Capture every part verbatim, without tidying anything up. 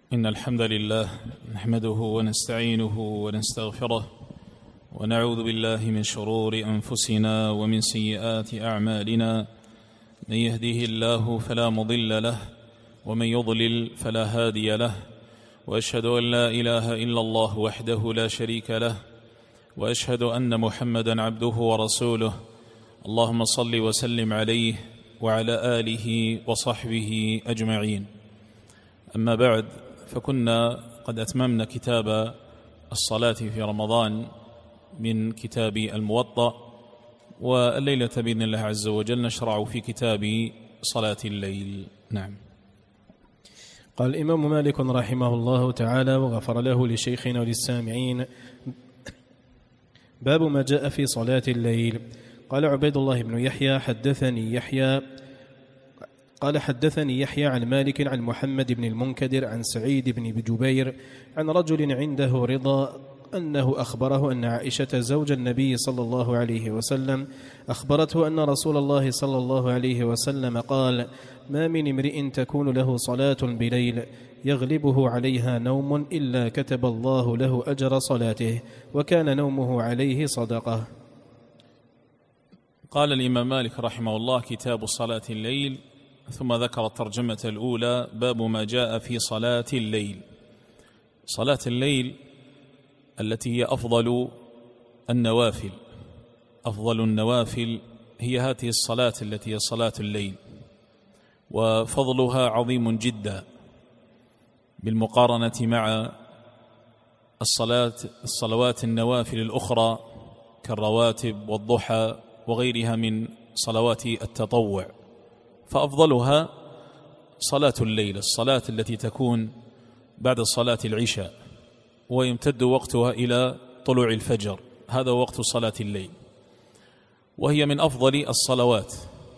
إن الحمد لله نحمده ونستعينه ونستغفره ونعوذ بالله من شرور أنفسنا ومن سيئات أعمالنا. من يهده الله فلا مضل له ومن يضلل فلا هادي له، وأشهد أن لا إله إلا الله وحده لا شريك له، وأشهد أن محمدا عبده ورسوله. اللهم صل وسلم عليه وعلى آله وصحبه أجمعين. أما بعد، فكنا قد أتممنا كتاب الصلاة في رمضان من كتاب الموطأ، والليلة بإذن الله عز وجل نشرع في كتاب صلاة الليل. نعم. قال الإمام مالك رحمه الله تعالى وغفر له لشيخنا وللسامعين: باب ما جاء في صلاة الليل. قال عبيد الله بن يحيى حدثني يحيى قال حدثني يحيى عن مالك عن محمد بن المنكدر عن سعيد بن جبير عن رجل عنده رضا أنه أخبره أن عائشة زوج النبي صلى الله عليه وسلم أخبرته أن رسول الله صلى الله عليه وسلم قال: ما من امرئ تكون له صلاة بليل يغلبه عليها نوم إلا كتب الله له أجر صلاته، وكان نومه عليه صدقة. قال الإمام مالك رحمه الله: كتاب صلاة الليل، ثم ذكر الترجمة الأولى: باب ما جاء في صلاة الليل. صلاة الليل التي هي أفضل النوافل، أفضل النوافل هي هذه الصلاة التي هي صلاة الليل، وفضلها عظيم جدا بالمقارنة مع الصلاة الصلوات النوافل الأخرى كالرواتب والضحى وغيرها من صلوات التطوع. فأفضلها صلاة الليل، الصلاة التي تكون بعد صلاة العشاء ويمتد وقتها إلى طلوع الفجر، هذا وقت صلاة الليل، وهي من أفضل الصلوات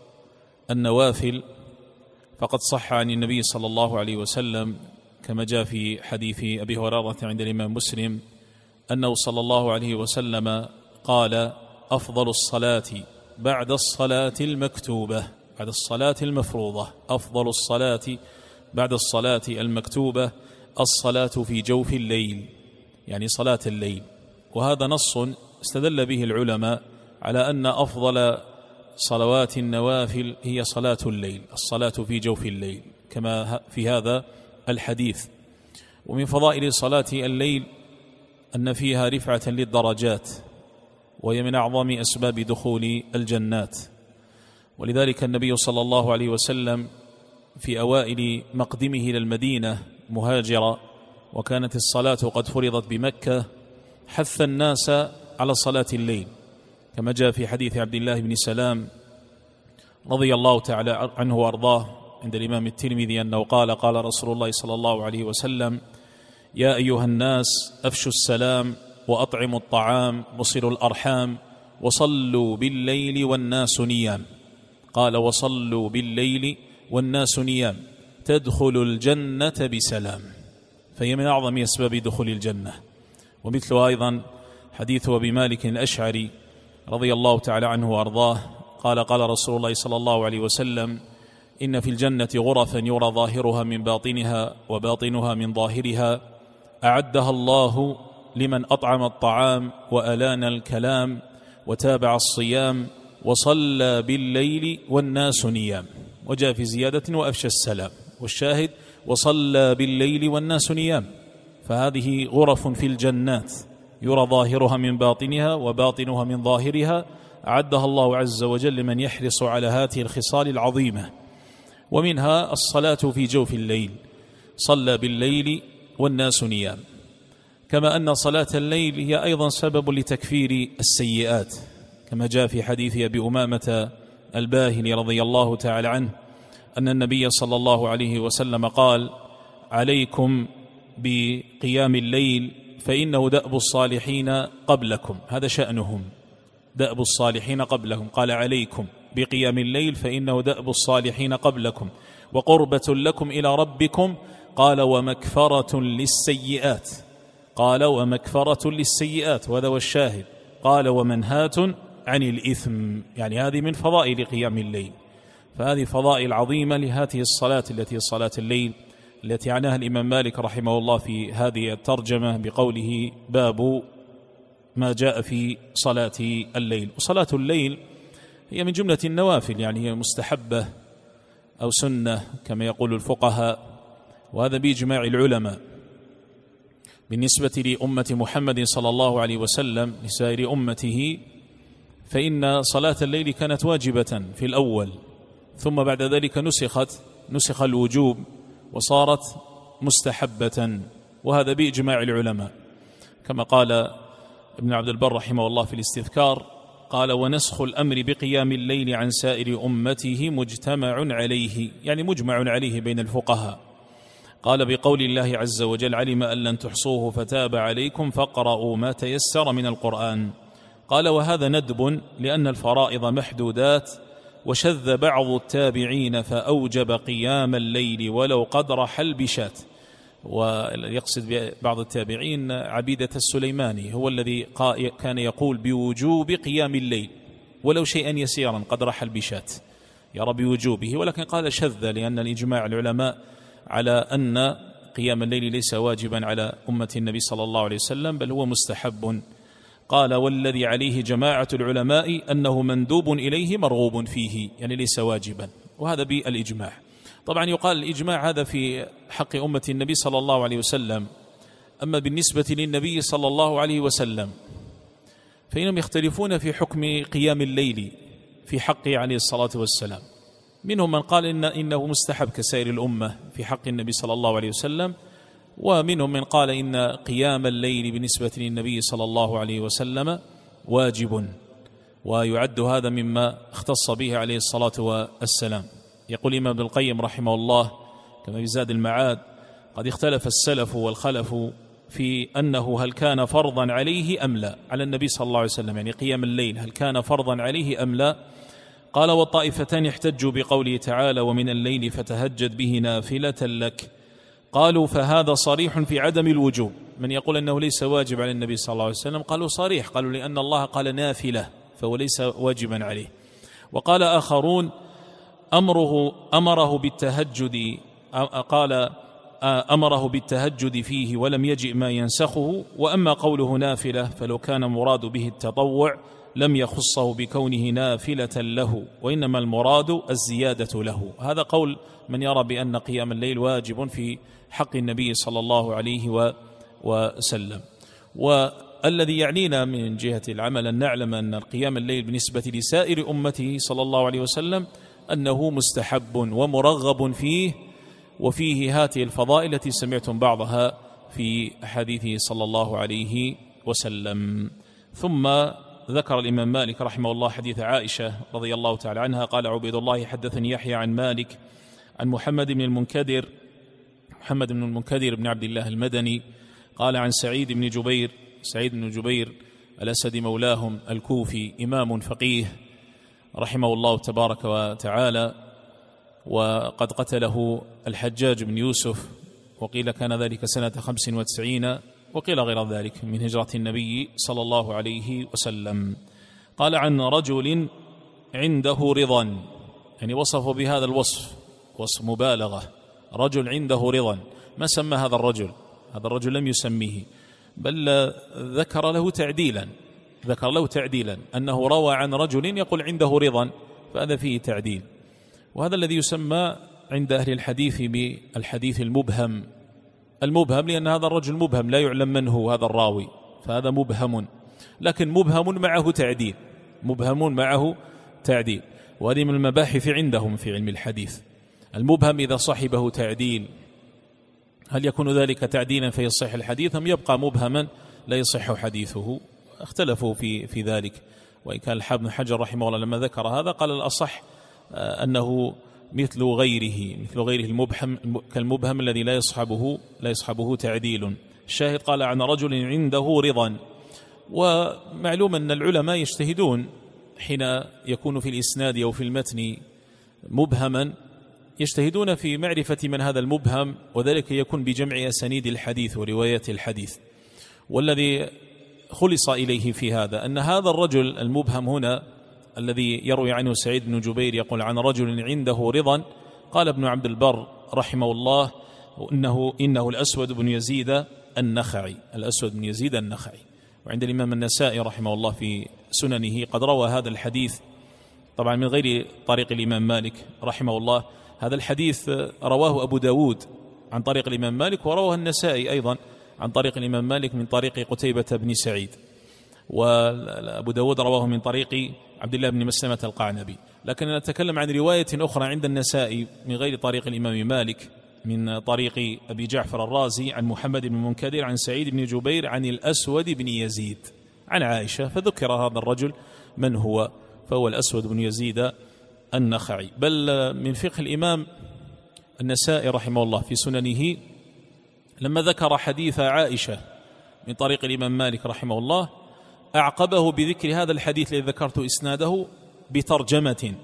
النوافل. فقد صح عن النبي صلى الله عليه وسلم كما جاء في حديث أبي هريرة عند الإمام مسلم أنه صلى الله عليه وسلم قال: أفضل الصلاة بعد الصلاة المكتوبة، بعد الصلاة المفروضة، أفضل الصلاة بعد الصلاة المكتوبة الصلاة في جوف الليل، يعني صلاة الليل. وهذا نص استدل به العلماء على أن أفضل صلوات النوافل هي صلاة الليل، الصلاة في جوف الليل، كما في هذا الحديث. ومن فضائل صلاة الليل أن فيها رفعة للدرجات، وهي من أعظم أسباب دخول الجنات. ولذلك النبي صلى الله عليه وسلم في أوائل مقدمه إلى المدينة مهاجرا، وكانت الصلاة قد فرضت بمكة، حث الناس على صلاة الليل، كما جاء في حديث عبد الله بن سلام رضي الله تعالى عنه وأرضاه عند الإمام الترمذي أنه قال: قال رسول الله صلى الله عليه وسلم: يا أيها الناس أفشوا السلام وأطعموا الطعام وصلوا الأرحام وصلوا بالليل والناس نيام. قال: وصلوا بالليل والناس نيام تدخل الجنة بسلام. فهي من أعظم أسباب دخول الجنة. ومثل أيضا حديث أبي مالك الأشعري رضي الله تعالى عنه وأرضاه قال: قال رسول الله صلى الله عليه وسلم: إن في الجنة غرفا يرى ظاهرها من باطنها وباطنها من ظاهرها، أعدها الله لمن أطعم الطعام وألان الكلام وتابع الصيام وصلى بالليل والناس نيام. وجاء في زيادة: وأفشى السلام. والشاهد: وصلى بالليل والناس نيام. فهذه غرف في الجنات يرى ظاهرها من باطنها وباطنها من ظاهرها، أعدها الله عز وجل لمن يحرص على هذه الخصال العظيمة. ومنها الصلاة في جوف الليل، صلى بالليل والناس نيام. كما أن صلاة الليل هي أيضا سبب لتكفير السيئات، كما جاء في حديث أبي أمامة الباهلي رضي الله تعالى عنه أن النبي صلى الله عليه وسلم قال: عليكم بقيام الليل فإنه دأب الصالحين قبلكم. هذا شأنهم، دأب الصالحين قبلهم. قال: عليكم بقيام الليل فإنه دأب الصالحين قبلكم وقربة لكم إلى ربكم. قال: ومكفرة للسيئات. قال: ومكفرة للسيئات. وهذا هو الشاهد. قال: ومنهاة عن الإثم. يعني هذه من فضائل قيام الليل. فهذه فضائل عظيمة لهذه الصلاة التي صلاة الليل التي عناها الإمام مالك رحمه الله في هذه الترجمة بقوله باب ما جاء في صلاة الليل. وصلاة الليل هي من جملة النوافل، يعني هي مستحبة أو سنة كما يقول الفقهاء، وهذا بإجماع العلماء. بالنسبة لأمة محمد صلى الله عليه وسلم لسائر أمته فإن صلاة الليل كانت واجبة في الأول، ثم بعد ذلك نسخت نسخ الوجوب وصارت مستحبة، وهذا بإجماع العلماء كما قال ابن عبد البر رحمه الله في الاستذكار، قال ونسخ الأمر بقيام الليل عن سائر أمته مجتمع عليه، يعني مجمع عليه بين الفقهاء. قال بقول الله عز وجل علم أن لن تحصوه فتاب عليكم فاقرؤوا ما تيسر من القرآن. قال وهذا ندب لأن الفرائض محدودات، وشذ بعض التابعين فأوجب قيام الليل ولو قدر حلب شاة. ويقصد ببعض التابعين عبيدة السليماني، هو الذي كان يقول بوجوب قيام الليل ولو شيئا يسيرا قدر حلب شاة، يرى بوجوبه، ولكن قال شذ لأن الإجماع العلماء على أن قيام الليل ليس واجبا على أمة النبي صلى الله عليه وسلم بل هو مستحب. قال والذي عليه جماعة العلماء أنه مندوب إليه مرغوب فيه، يعني ليس واجبا، وهذا بالإجماع. طبعا يقال الإجماع هذا في حق أمة النبي صلى الله عليه وسلم، أما بالنسبة للنبي صلى الله عليه وسلم فإنهم يختلفون في حكم قيام الليل في حقه عليه الصلاة والسلام. منهم من قال إن إنه مستحب كسائر الأمة في حق النبي صلى الله عليه وسلم، ومنهم من قال إن قيام الليل بالنسبة للنبي صلى الله عليه وسلم واجب، ويعد هذا مما اختص به عليه الصلاة والسلام. يقول الإمام ابن القيم رحمه الله كما في زاد المعاد قد اختلف السلف والخلف في أنه هل كان فرضا عليه أم لا، على النبي صلى الله عليه وسلم، يعني قيام الليل هل كان فرضا عليه أم لا. قال والطائفتان احتجوا بقوله تعالى ومن الليل فتهجد به نافلة لك. قالوا فهذا صريح في عدم الوجوب. من يقول أنه ليس واجب على النبي صلى الله عليه وسلم قالوا صريح، قالوا لأن الله قال نافلة فهو ليس واجبا عليه. وقال آخرون أمره أمره بالتهجد قال أمره بالتهجد فيه ولم يجئ ما ينسخه، وأما قوله نافلة فلو كان مراد به التطوع لم يخصه بكونه نافلة له، وإنما المراد الزيادة له. هذا قول من يرى بأن قيام الليل واجب في حق النبي صلى الله عليه وسلم. والذي يعنينا من جهة العمل أن نعلم أن قيام الليل بالنسبة لسائر أمته صلى الله عليه وسلم أنه مستحب ومرغب فيه، وفيه هذه الفضائل التي سمعتم بعضها في حديثه صلى الله عليه وسلم. ثم ذكر الإمام مالك رحمه الله حديث عائشة رضي الله تعالى عنها قال عبيد الله حدثني يحيى عن مالك عن محمد بن المنكدر محمد بن المنكدر بن عبد الله المدني قال عن سعيد بن جبير سعيد بن جبير الأسد مولاهم الكوفي إمام فقيه رحمه الله تبارك وتعالى، وقد قتله الحجاج بن يوسف، وقيل كان ذلك سنة خمس وتسعين، وقيل غير ذلك من هجرة النبي صلى الله عليه وسلم. قال عن رجل عنده رضا، يعني وصفه بهذا الوصف وصف مبالغة، رجل عنده رضا. ما سمى هذا الرجل، هذا الرجل لم يسميه، بل ذكر له تعديلا ذكر له تعديلا أنه روى عن رجل يقول عنده رضا، فهذا فيه تعديل. وهذا الذي يسمى عند أهل الحديث بالحديث المبهم المبهم لأن هذا الرجل مبهم لا يعلم من هو هذا الراوي، فهذا مبهم، لكن مبهم معه تعديل مبهم معه تعديل وهذه من المباحث عندهم في علم الحديث. المبهم إذا صاحبه تعديل هل يكون ذلك تعديلا فيصح الحديث أم يبقى مبهما لا يصح حديثه؟ اختلفوا في في ذلك. وإن كان الحافظ بن حجر رحمه الله لما ذكر هذا قال الأصح أنه مثل غيره مثل غيره المبهم كالمبهم الذي لا يصحبه لا يصحبه تعديل. الشاهد قال عن رجل عنده رضا. ومعلوم أن العلماء يجتهدون حين يكون في الإسناد أو في المتن مبهما، يجتهدون في معرفة من هذا المبهم، وذلك يكون بجمع أسانيد الحديث وروايات الحديث. والذي خلص إليه في هذا أن هذا الرجل المبهم هنا الذي يروي عنه سعيد بن جبير يقول عن رجل عنده رضا، قال ابن عبد البر رحمه الله إنه, إنه الأسود بن يزيد النخعي، الأسود بن يزيد النخعي. وعند الإمام النسائي رحمه الله في سننه قد روى هذا الحديث طبعا من غير طريق الإمام مالك رحمه الله. هذا الحديث رواه أبو داود عن طريق الإمام مالك، ورواه النسائي أيضا عن طريق الإمام مالك من طريق قتيبة بن سعيد، وأبو داود رواه من طريق عبد الله بن مسلمة القعنبي. لكن نتكلم عن رواية أخرى عند النسائي من غير طريق الإمام مالك من طريق أبي جعفر الرازي عن محمد بن المنكدر عن سعيد بن جبير عن الأسود بن يزيد عن عائشة، فذكر هذا الرجل من هو، فهو الأسود بن يزيد النخعي. بل من فقه الإمام النسائي رحمه الله في سننه لما ذكر حديث عائشة من طريق الإمام مالك رحمه الله أعقبه بذكر هذا الحديث الذي ذكرت إسناده بترجمة،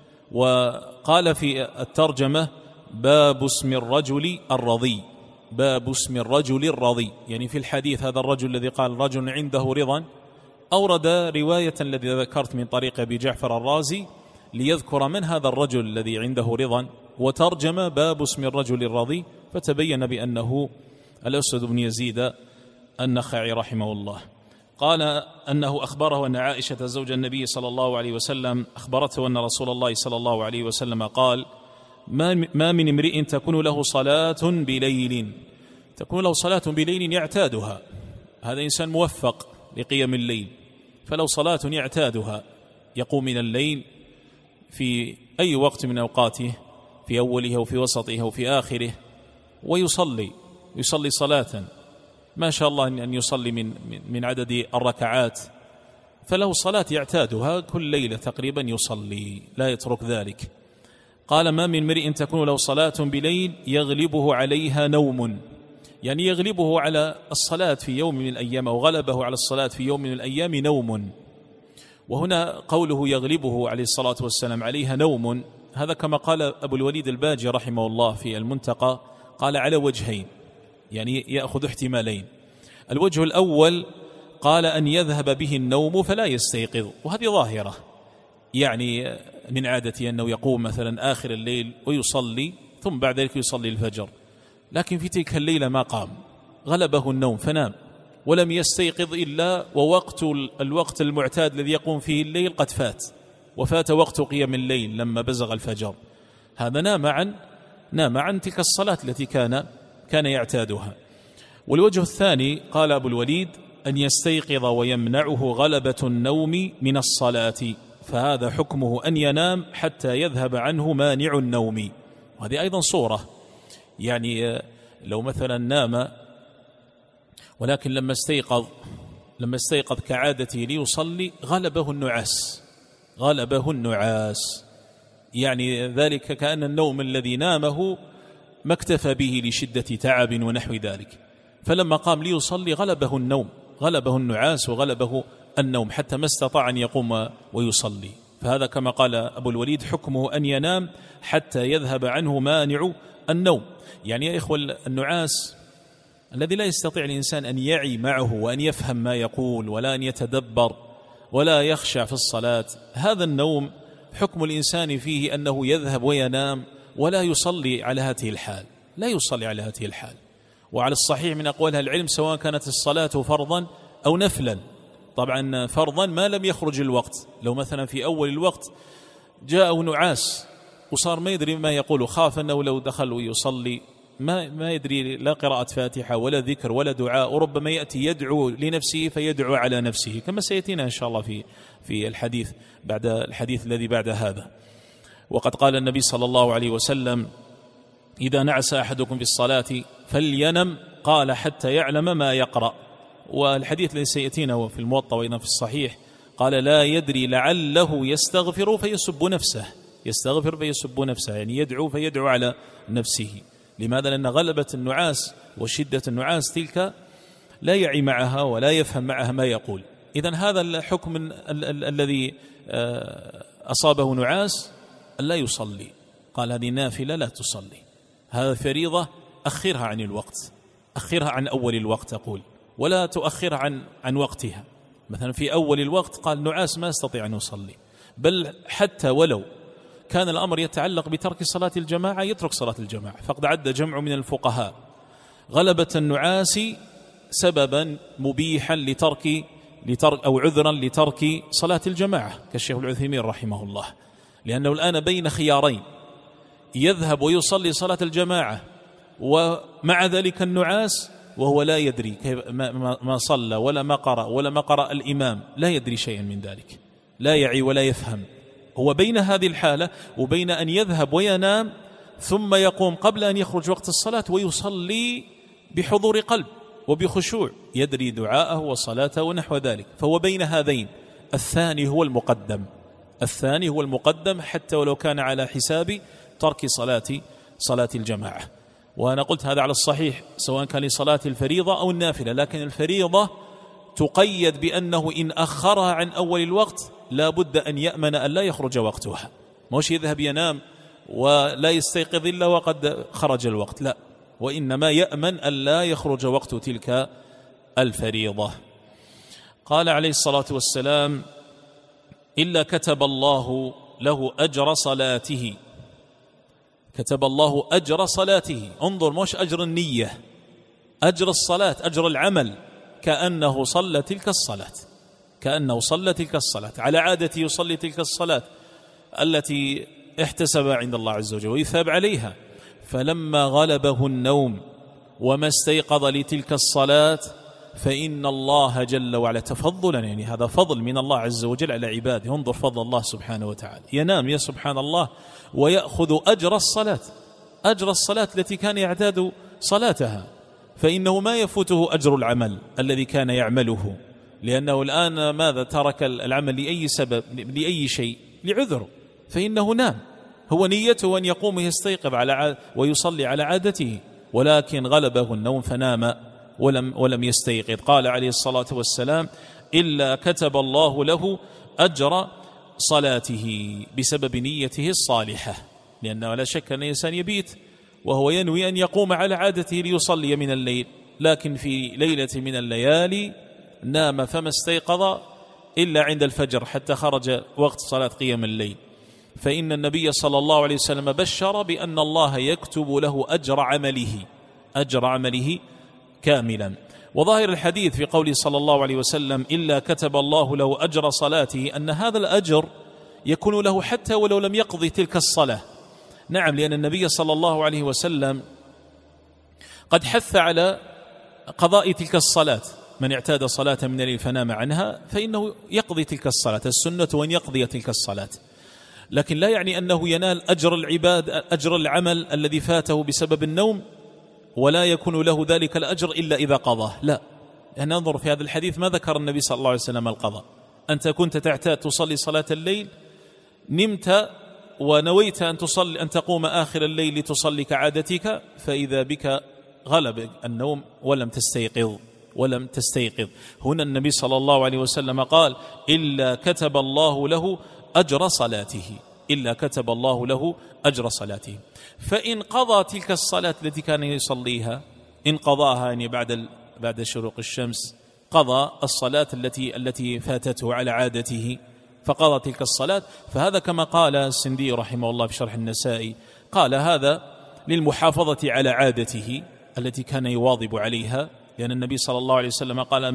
وقال في الترجمة باب اسم الرجل الرضي، باب اسم الرجل الرضي، يعني في الحديث هذا الرجل الذي قال رجل عنده رضا أورد رواية الذي ذكرت من طريق أبي جعفر الرازي ليذكر من هذا الرجل الذي عنده رضا، وترجم باب اسم الرجل الرضي، فتبين بأنه الأسود بن يزيد النخعي رحمه الله. قال أنه أخبره أن عائشة زوج النبي صلى الله عليه وسلم أخبرته أن رسول الله صلى الله عليه وسلم قال ما من امرئ تكون له صلاة بليل تكون له صلاة بليل يعتادها، هذا إنسان موفق لقيام الليل، فلو صلاة يعتادها يقوم من الليل في أي وقت من أوقاته، في أوله أو في وسطه أو في آخره، ويصلي يصلي صلاة ما شاء الله أن يصلي من من عدد الركعات، فله صلاة يعتادها كل ليلة تقريبا يصلي لا يترك ذلك. قال ما من امرئ تكون له صلاة بليل يغلبه عليها نوم، يعني يغلبه على الصلاة في يوم من الأيام أو غلبه على الصلاة في يوم من الأيام نوم. وهنا قوله يغلبه عليه الصلاة والسلام عليها نوم، هذا كما قال أبو الوليد الباجي رحمه الله في المنتقى، قال على وجهين، يعني يأخذ احتمالين. الوجه الأول قال أن يذهب به النوم فلا يستيقظ، وهذه ظاهرة، يعني من عادته أنه يقوم مثلا آخر الليل ويصلي ثم بعد ذلك يصلي الفجر، لكن في تلك الليلة ما قام، غلبه النوم فنام ولم يستيقظ إلا ووقت الوقت المعتاد الذي يقوم فيه الليل قد فات، وفات وقت قيام الليل لما بزغ الفجر، هذا نام عن نام عن تلك الصلاة التي كان كان يعتادها. والوجه الثاني قال أبو الوليد أن يستيقظ ويمنعه غلبة النوم من الصلاة، فهذا حكمه أن ينام حتى يذهب عنه مانع النوم. وهذه أيضا صورة، يعني لو مثلا نام ولكن لما استيقظ لما استيقظ كعادته ليصلي غلبه النعاس غلبه النعاس يعني ذلك كأن النوم الذي نامه ما اكتفى به لشدة تعب ونحو ذلك، فلما قام ليصلي غلبه النوم غلبه النعاس وغلبه النوم حتى ما استطاع أن يقوم ويصلي. فهذا كما قال أبو الوليد حكمه أن ينام حتى يذهب عنه مانع النوم. يعني يا إخوة النعاس الذي لا يستطيع الإنسان أن يعي معه وأن يفهم ما يقول ولا أن يتدبر ولا يخشع في الصلاة، هذا النوم حكم الإنسان فيه أنه يذهب وينام ولا يصلي على هذه الحال لا يصلي على هذه الحال. وعلى الصحيح من أقوال العلم سواء كانت الصلاة فرضا أو نفلا، طبعا فرضا ما لم يخرج الوقت، لو مثلا في أول الوقت جاءه نعاس وصار ما يدري ما يقول، خاف أنه لو دخل ويصلي ما ما يدري لا قراءة فاتحة ولا ذكر ولا دعاء، وربما يأتي يدعو لنفسه فيدعو على نفسه كما سيأتينا إن شاء الله في في الحديث بعد الحديث الذي بعد هذا. وقد قال النبي صلى الله عليه وسلم إذا نعس أحدكم في الصلاة فلينم، قال حتى يعلم ما يقرأ. والحديث الذي سيأتينا في الموطأ وإذا في الصحيح قال لا يدري لعله يستغفر فيسب نفسه يستغفر فيسب نفسه يعني يدعو فيدعو على نفسه. لماذا؟ لأن غلبة النعاس وشدة النعاس تلك لا يعي معها ولا يفهم معها ما يقول. إذن هذا الحكم ال ال الذي أصابه نعاس ألا يصلي، قال هذه نافلة لا تصلي، هذا فريضة أخرها عن الوقت أخرها عن أول الوقت أقول، ولا تؤخرها عن عن وقتها. مثلا في أول الوقت قال نعاس ما استطيع أن يصلي، بل حتى ولو كان الأمر يتعلق بترك صلاة الجماعة يترك صلاة الجماعة. فقد عد جمع من الفقهاء غلبة النعاس سببا مبيحا لترك لترك أو عذرا لترك صلاة الجماعة كالشيخ العثيمين رحمه الله، لأنه الآن بين خيارين: يذهب ويصلي صلاة الجماعة ومع ذلك النعاس وهو لا يدري كيف ما, ما صلى ولا ما قرأ ولا ما قرأ الإمام، لا يدري شيئا من ذلك، لا يعي ولا يفهم. هو بين هذه الحالة وبين أن يذهب وينام ثم يقوم قبل أن يخرج وقت الصلاة ويصلي بحضور قلب وبخشوع، يدري دعاءه وصلاته ونحو ذلك، فهو بين هذين. الثاني هو المقدم، الثاني هو المقدم حتى ولو كان على حساب ترك صلاة صلاة الجماعة. وأنا قلت هذا على الصحيح سواء كان لصلاة الفريضة أو النافلة، لكن الفريضة تقيد بأنه إن أخرها عن أول الوقت لا بد أن يأمن أن لا يخرج وقتها، مش يذهب ينام ولا يستيقظ إلا وقد خرج الوقت، لا، وإنما يأمن أن لا يخرج وقت تلك الفريضة. قال عليه الصلاة والسلام: إلا كتب الله له أجر صلاته. كتب الله أجر صلاته، انظر، مش أجر النية، أجر الصلاة، أجر العمل، كأنه صلى تلك الصلاة، كأنه صلى تلك الصلاة على عادته، يصلي تلك الصلاة التي احتسب عند الله عز وجل ويثاب عليها. فلما غلبه النوم وما استيقظ لتلك الصلاة فإن الله جل وعلا تفضلا، يعني هذا فضل من الله عز وجل على عباده، انظر فضل الله سبحانه وتعالى، ينام يا سبحان الله ويأخذ أجر الصلاة، أجر الصلاة التي كان يعتاد صلاتها، فإنه ما يفوته أجر العمل الذي كان يعمله، لأنه الآن ماذا ترك العمل لأي سبب، لأي شيء، لعذر، فإنه نام، هو نيته أن يقوم يستيقظ على ويصلي على عادته، ولكن غلبه النوم فنام ولم, ولم يستيقظ. قال عليه الصلاة والسلام: إلا كتب الله له أجر صلاته بسبب نيته الصالحة، لأنه لا شك أن الإنسان يبيت وهو ينوي أن يقوم على عادته ليصلي من الليل، لكن في ليلة من الليالي نام فما استيقظ إلا عند الفجر حتى خرج وقت صلاة قيام الليل، فإن النبي صلى الله عليه وسلم بشر بأن الله يكتب له أجر عمله، أجر عمله كاملا. وظاهر الحديث في قوله صلى الله عليه وسلم: إلا كتب الله له أجر صلاته، أن هذا الأجر يكون له حتى ولو لم يقضي تلك الصلاة. نعم، لأن النبي صلى الله عليه وسلم قد حث على قضاء تلك الصلاة، من اعتاد صلاة من الليل فنام عنها فإنه يقضي تلك الصلاة، السنة أن يقضي تلك الصلاة، لكن لا يعني أنه ينال أجر العباد، أجر العمل الذي فاته بسبب النوم، ولا يكون له ذلك الأجر إلا إذا قضاه، لا. يعني ننظر في هذا الحديث ما ذكر النبي صلى الله عليه وسلم القضاء. أنت كنت تعتاد تصلي صلاة الليل، نمت ونويت أن تصلي أن تقوم آخر الليل لتصلي كعادتك، فإذا بك غلب النوم ولم تستيقظ ولم تستيقظ هنا النبي صلى الله عليه وسلم قال: إلا كتب الله له أجر صلاته، إلا كتب الله له أجر صلاته. فإن قضى تلك الصلاة التي كان يصليها، إن قضاها يعني بعد بعد شروق الشمس، قضى الصلاة التي التي فاتته على عادته، فقضى تلك الصلاة، فهذا كما قال السندي رحمه الله في شرح النسائي، قال هذا للمحافظة على عادته التي كان يواظب عليها، لأن النبي صلى الله عليه وسلم قال: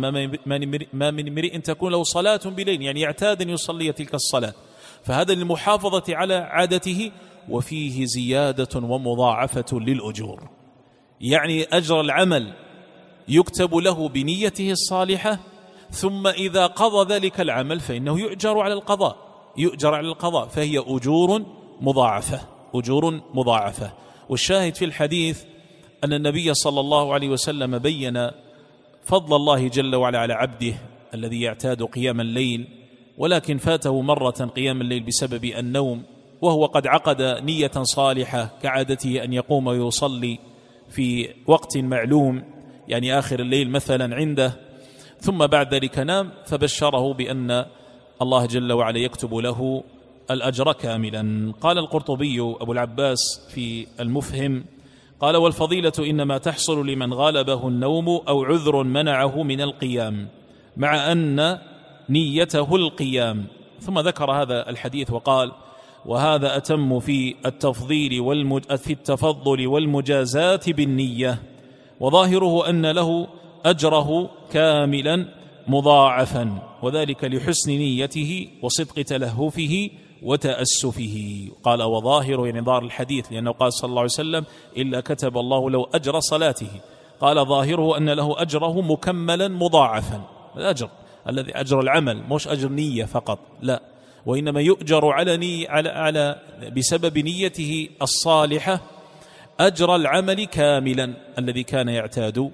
ما من امرئ تكون له صلاة بليل، يعني يعتاد أن يصلي تلك الصلاة، فهذا للمحافظة على عادته، وفيه زيادة ومضاعفة للأجور، يعني أجر العمل يكتب له بنيته الصالحة، ثم إذا قضى ذلك العمل فإنه يؤجر على القضاء، يؤجر على القضاء، فهي أجور مضاعفة، أجور مضاعفة. والشاهد في الحديث أن النبي صلى الله عليه وسلم بين فضل الله جل وعلا على عبده الذي يعتاد قيام الليل، ولكن فاته مرة قيام الليل بسبب النوم، وهو قد عقد نية صالحة كعادته أن يقوم ويصلي في وقت معلوم، يعني آخر الليل مثلا عنده، ثم بعد ذلك نام، فبشره بأن الله جل وعلا يكتب له الأجر كاملا. قال القرطبي أبو العباس في المفهم قال: والفضيلة إنما تحصل لمن غلبه النوم أو عذر منعه من القيام، مع أن نيته القيام. ثم ذكر هذا الحديث وقال: وهذا أتم في التفضيل والمج... في التفضل والمجازات بالنية، وظاهره أن له أجره كاملا مضاعفا، وذلك لحسن نيته وصدق تلهفه وتأسفه. قال وظاهره يعني ظاهر الحديث، لأنه قال صلى الله عليه وسلم إلا كتب الله له أجر صلاته. قال ظاهره أن له أجره مكملا مضاعفا، الأجر الذي أجر العمل مش أجر نية فقط، لا، وإنما يؤجر على, ني على, على بسبب نيته الصالحة أجر العمل كاملا الذي كان يعتاد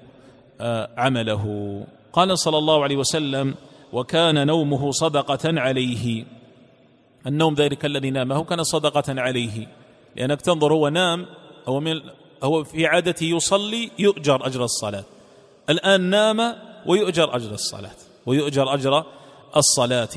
عمله. قال صلى الله عليه وسلم وكان نومه صدقة عليه. النوم ذلك الذي نامه كان صدقة عليه، لأنك تنظر هو نام، هو, من هو في عادته يصلي يؤجر أجر الصلاة، الآن نام ويؤجر أجر الصلاة ويؤجر أجر الصلاة،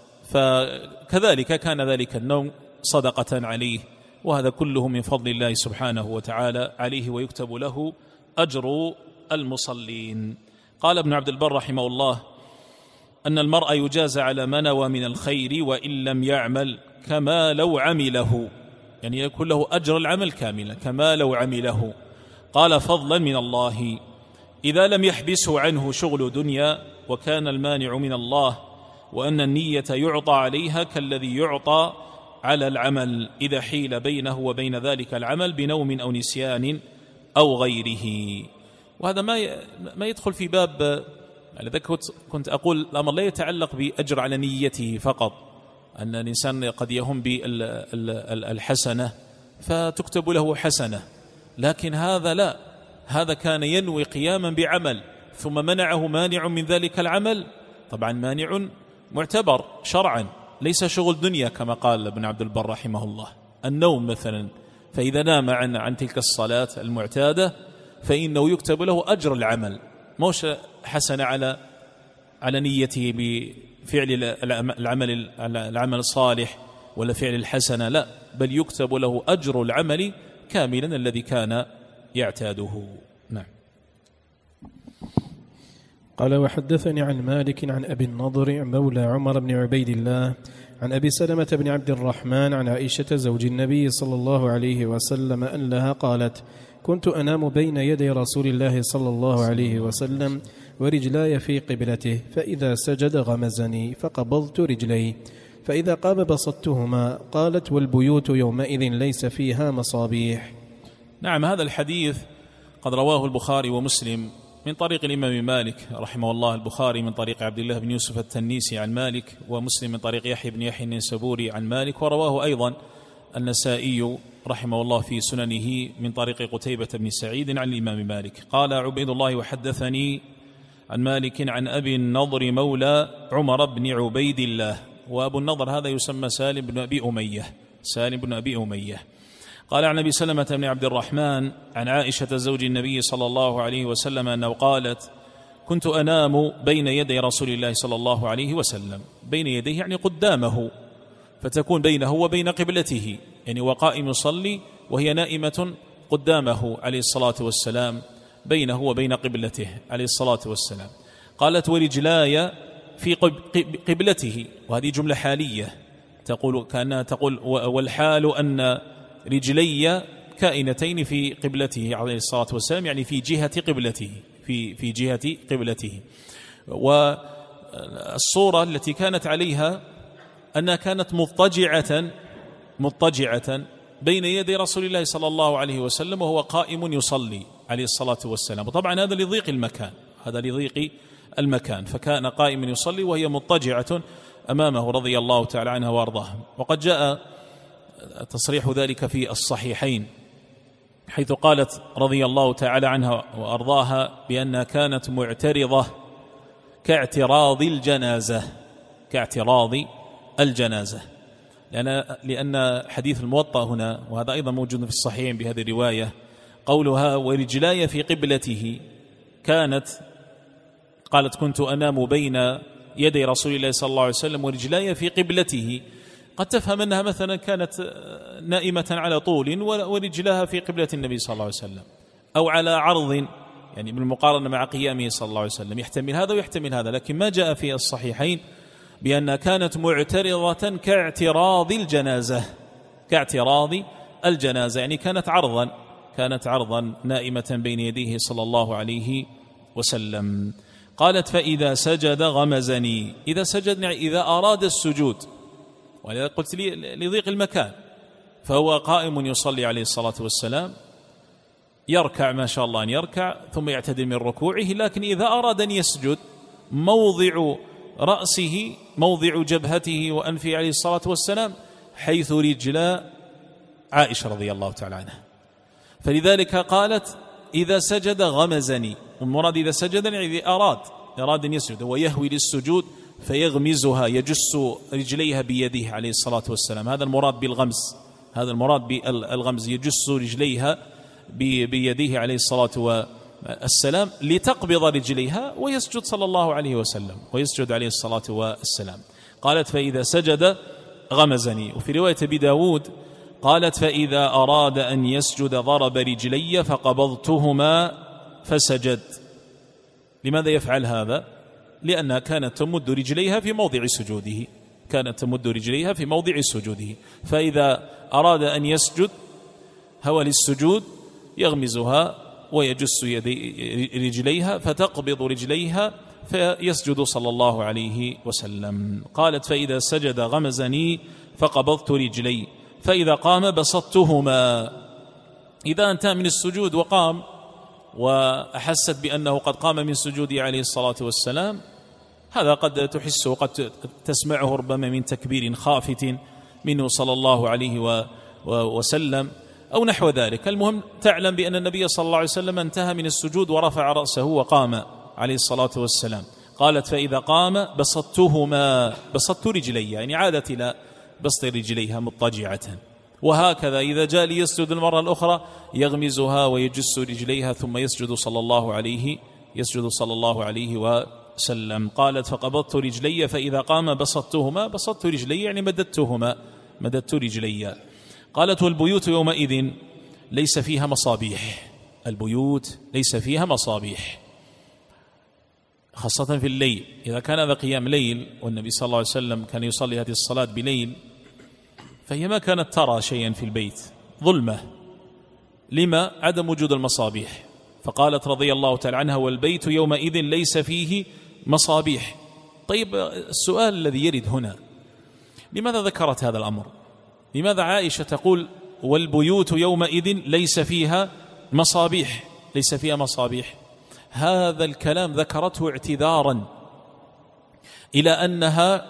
فكذلك كان ذلك النوم صدقة عليه، وهذا كله من فضل الله سبحانه وتعالى عليه، ويكتب له أجر المصلين. قال ابن عبد البر رحمه الله أن المرء يجازى على ما نوى من الخير وإن لم يعمل كما لو عمله، يعني يكون له أجر العمل كاملا كما لو عمله. قال فضلا من الله إذا لم يحبسه عنه شغل دنيا وكان المانع من الله، وأن النية يعطى عليها كالذي يعطى على العمل إذا حيل بينه وبين ذلك العمل بنوم أو نسيان أو غيره. وهذا ما ما يدخل في باب، لذلك كنت أقول الأمر لا يتعلق بأجر على نيته فقط، أن الإنسان قد يهم بالحسنة فتكتب له حسنة، لكن هذا لا، هذا كان ينوي قياما بعمل ثم منعه مانع من ذلك العمل، طبعا مانع معتبر شرعا ليس شغل دنيا كما قال ابن عبد البر رحمه الله. النوم مثلا، فإذا نام عن, عن تلك الصلاة المعتادة فإنه يكتب له أجر العمل، موش حسن على على نيته بفعل العمل العمل الصالح ولا فعل الحسنة، لا، بل يكتب له أجر العمل كاملا الذي كان يعتاده. نعم. قال وحدثني عن مالك عن أبي النضر مولى عمر بن عبيد الله عن أبي سلمة بن عبد الرحمن عن عائشة زوج النبي صلى الله عليه وسلم أن لها قالت كنت أنام بين يدي رسول الله صلى الله عليه وسلم ورجلاي في قبلته، فإذا سجد غمزني فقبضت رجلي، فإذا قام بسطتهما. قالت والبيوت يومئذ ليس فيها مصابيح. نعم، هذا الحديث قد رواه البخاري ومسلم من طريق الإمام مالك رحمه الله، البخاري من طريق عبد الله بن يوسف التنيسي عن مالك، ومسلم من طريق يحيى بن يحيى النيسابوري عن مالك، ورواه أيضا النسائي رحمه الله في سننه من طريق قتيبة بن سعيد عن الإمام مالك. قال عبيد الله وحدثني عن مالك عن أبي النضر مولى عمر بن عبيد الله، وأبو النضر هذا يسمى سالم بن أبي أمية، سالم بن أبي أمية. قال عن أبي سلمة بن عبد الرحمن عن عائشة زوج النبي صلى الله عليه وسلم أنه قالت كنت أنام بين يدي رسول الله صلى الله عليه وسلم، بين يديه يعني قدامه، فتكون بينه وبين قبلته، يعني وقائم يصلي وهي نائمة قدامه عليه الصلاة والسلام، بينه وبين قبلته عليه الصلاة والسلام. قالت ورجلاي في قبلته، وهذه جملة حالية تقول كأنها تقول والحال أن رجلي كائنتين في قبلته عليه الصلاة والسلام، يعني في جهة قبلته، في في جهة قبلته. والصورة التي كانت عليها أنها كانت مضطجعة مضطجعة بين يدي رسول الله صلى الله عليه وسلم وهو قائم يصلي عليه الصلاة والسلام، وطبعا هذا لضيق المكان، هذا لضيق المكان، فكان قائم يصلي وهي مضطجعة أمامه رضي الله تعالى عنها وأرضاها. وقد جاء تصريح ذلك في الصحيحين، حيث قالت رضي الله تعالى عنها وأرضاها بأنها كانت معترضة كاعتراض الجنازة، كاعتراض الجنازة، لأن, لأن حديث الموطأ هنا، وهذا أيضا موجود في الصحيحين بهذه الرواية، قولها ورجلاي في قبلته، كانت قالت كنت أنام بين يدي رسول الله صلى الله عليه وسلم ورجلاي في قبلته، قد تفهم أنها مثلا كانت نائمة على طول ورجلها في قبلة النبي صلى الله عليه وسلم، أو على عرض، يعني بالمقارنة مع قيامه صلى الله عليه وسلم، يحتمل هذا ويحتمل هذا، لكن ما جاء في الصحيحين بأنها كانت معترضة كاعتراض الجنازة، كاعتراض الجنازة، يعني كانت عرضا كانت عرضا نائمة بين يديه صلى الله عليه وسلم. قالت فإذا سجد غمزني، إذا سجد يعني إذا أراد السجود، ولذا قلت لي لضيق المكان، فهو قائم يصلي عليه الصلاة والسلام، يركع ما شاء الله أن يركع ثم يعتدل من ركوعه، لكن إذا أراد أن يسجد موضع رأسه موضع جبهته وأنفه عليه الصلاة والسلام حيث رجلا عائشة رضي الله تعالى عنها، فلذلك قالت إذا سجد غمزني، والمراد إذا سجد يعني إذا أراد أراد أن يسجد ويهوي للسجود فيغمزها يجس رجليها بيده عليه الصلاة والسلام، هذا المراد بالغمز، هذا المراد بالغمز، يجس رجليها بيده عليه الصلاة والسلام لتقبض رجليها ويسجد صلى الله عليه وسلم ويسجد عليه الصلاة والسلام. قالت فإذا سجد غمزني. وفي رواية أبي داود قالت فإذا أراد أن يسجد ضرب رجلي فقبضتهما فسجد. لماذا يفعل هذا؟ لأنها كانت تمد رجليها في موضع سجوده، كانت تمد رجليها في موضع سجوده، فإذا أراد أن يسجد هوى للسجود يغمزها ويجس يدي رجليها فتقبض رجليها فيسجد صلى الله عليه وسلم. قالت فإذا سجد غمزني فقبضت رجلي فإذا قام بسطتهما. إذا انتهى من السجود وقام وأحست بأنه قد قام من سجوده عليه الصلاة والسلام، هذا قد تحسه قد تسمعه ربما من تكبير خافت منه صلى الله عليه وسلم أو نحو ذلك، المهم تعلم بأن النبي صلى الله عليه وسلم انتهى من السجود ورفع رأسه وقام عليه الصلاة والسلام. قالت فإذا قام بسطتهما، بسطت رجلي يعني عادت إلى بسط رجليها مضطجعة، وهكذا إذا جاء ليسجد المرة الأخرى يغمزها ويجس رجليها ثم يسجد صلى الله عليه يسجد صلى الله عليه وسلم. قالت فقبضت رجلي فإذا قام بسطتهما، بسطت رجلي يعني مددتهما مددت رجلي. قالت والبيوت يومئذ ليس فيها مصابيح، البيوت ليس فيها مصابيح خاصة في الليل، إذا كان هذا قيام ليل والنبي صلى الله عليه وسلم كان يصلي هذه الصلاة بليل فهي ما كانت ترى شيئا في البيت، ظلمة، لما؟ عدم وجود المصابيح. فقالت رضي الله تعالى عنها والبيت يومئذ ليس فيه مصابيح. طيب السؤال الذي يرد هنا، لماذا ذكرت هذا الأمر؟ لماذا عائشة تقول والبيوت يومئذ ليس فيها مصابيح ليس فيها مصابيح؟ هذا الكلام ذكرته اعتذارا إلى أنها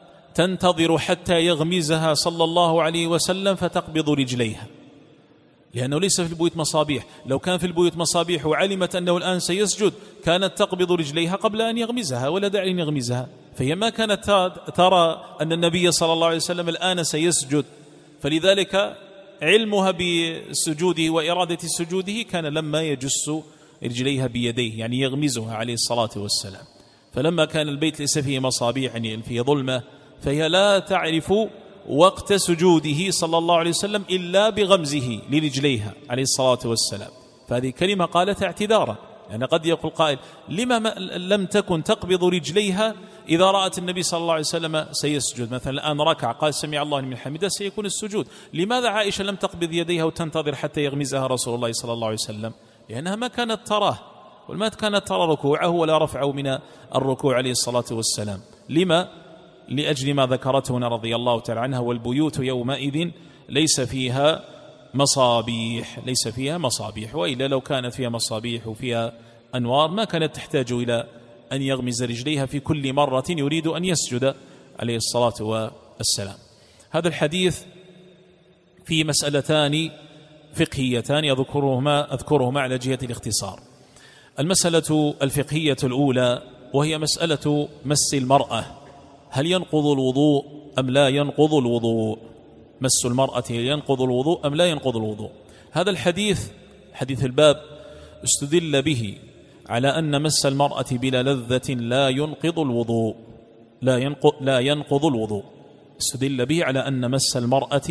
تنتظر حتى يغمزها صلى الله عليه وسلم فتقبض رجليها، لأنه ليس في البيوت مصابيح. لو كان في البيوت مصابيح وعلمت أنه الآن سيسجد كانت تقبض رجليها قبل أن يغمزها ولا داعي أن يغمزها، فهي ما كانت ترى أن النبي صلى الله عليه وسلم الآن سيسجد، فلذلك علمها بسجوده وإرادة سجوده كان لما يجس رجليها بيديه يعني يغمزها عليه الصلاة والسلام. فلما كان البيت ليس فيه مصابيح يعني فيه ظلمة فهي لا تعرف وقت سجوده صلى الله عليه وسلم إلا بغمزه لرجليها عليه الصلاة والسلام. فهذه كلمة قالت اعتذارا، يعني قد يقول قائل لما لم تكن تقبض رجليها إذا رأت النبي صلى الله عليه وسلم سيسجد، مثلا الآن ركع قال سمع الله لمن حمده سيكون السجود، لماذا عائشة لم تقبض يديها وتنتظر حتى يغمزها رسول الله صلى الله عليه وسلم؟ لأنها ما كانت تراه وما كانت ترى ركوعه ولا رفعه من الركوع عليه الصلاة والسلام. لما؟ لأجل ما ذكرته هنا رضي الله تعالى عنها والبيوت يومئذ ليس فيها مصابيح ليس فيها مصابيح وإلا لو كانت فيها مصابيح وفيها أنوار ما كانت تحتاج إلى أن يغمز رجليها في كل مرة يريد أن يسجد عليه الصلاة والسلام. هذا الحديث فيه مسألتان فقهيتان أذكرهما أذكرهما على جهة الاختصار. المسألة الفقهية الأولى وهي مسألة مس المرأة، هل ينقض الوضوء أم لا ينقض الوضوء؟ مس المرأة ينقض الوضوء أم لا ينقض الوضوء؟ هذا الحديث حديث الباب استدل به على أن مس المرأة بلا لذة لا ينقض الوضوء لا ينقض, لا ينقض الوضوء استدل به على أن مس المرأة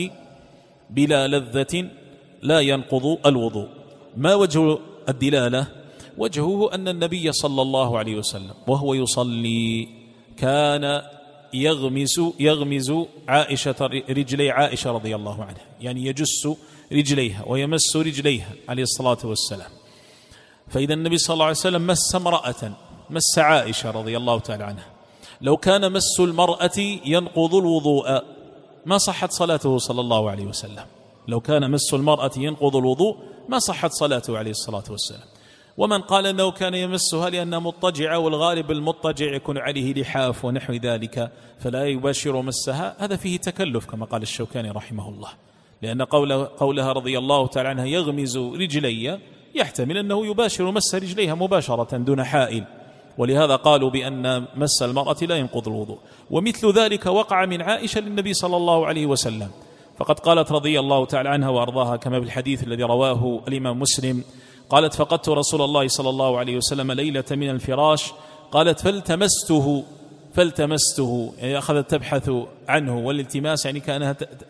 بلا لذة لا ينقض الوضوء. ما وجه الدلالة؟ وجهه أن النبي صلى الله عليه وسلم وهو يصلي كان يغمز يغمز عائشة رجلي عائشة رضي الله عنها، يعني يجس رجليها ويمس رجليها عليه الصلاة والسلام. فإذا النبي صلى الله عليه وسلم مس امرأة، مس عائشة رضي الله تعالى عنها. لو كان مس المرأة ينقض الوضوء ما صحت صلاته صلى الله عليه وسلم. لو كان مس المرأة ينقض الوضوء ما صحت صلاته عليه الصلاة والسلام. ومن قال أنه كان يمسها لأنها مضطجعة، والغالب المضطجع يكون عليه لحاف ونحو ذلك فلا يباشر مسها، هذا فيه تكلف كما قال الشوكاني رحمه الله، لأن قولها رضي الله تعالى عنها يغمز رجلي يحتمل أنه يباشر مس رجليها مباشرة دون حائل، ولهذا قالوا بأن مس المرأة لا ينقض الوضوء. ومثل ذلك وقع من عائشة للنبي صلى الله عليه وسلم، فقد قالت رضي الله تعالى عنها وأرضاها كما في الحديث الذي رواه الإمام مسلم، قالت فقدت رسول الله صلى الله عليه وسلم ليلة من الفراش، قالت فالتمسته فالتمسته يعني أخذت تبحث عنه، والالتماس يعني كأنها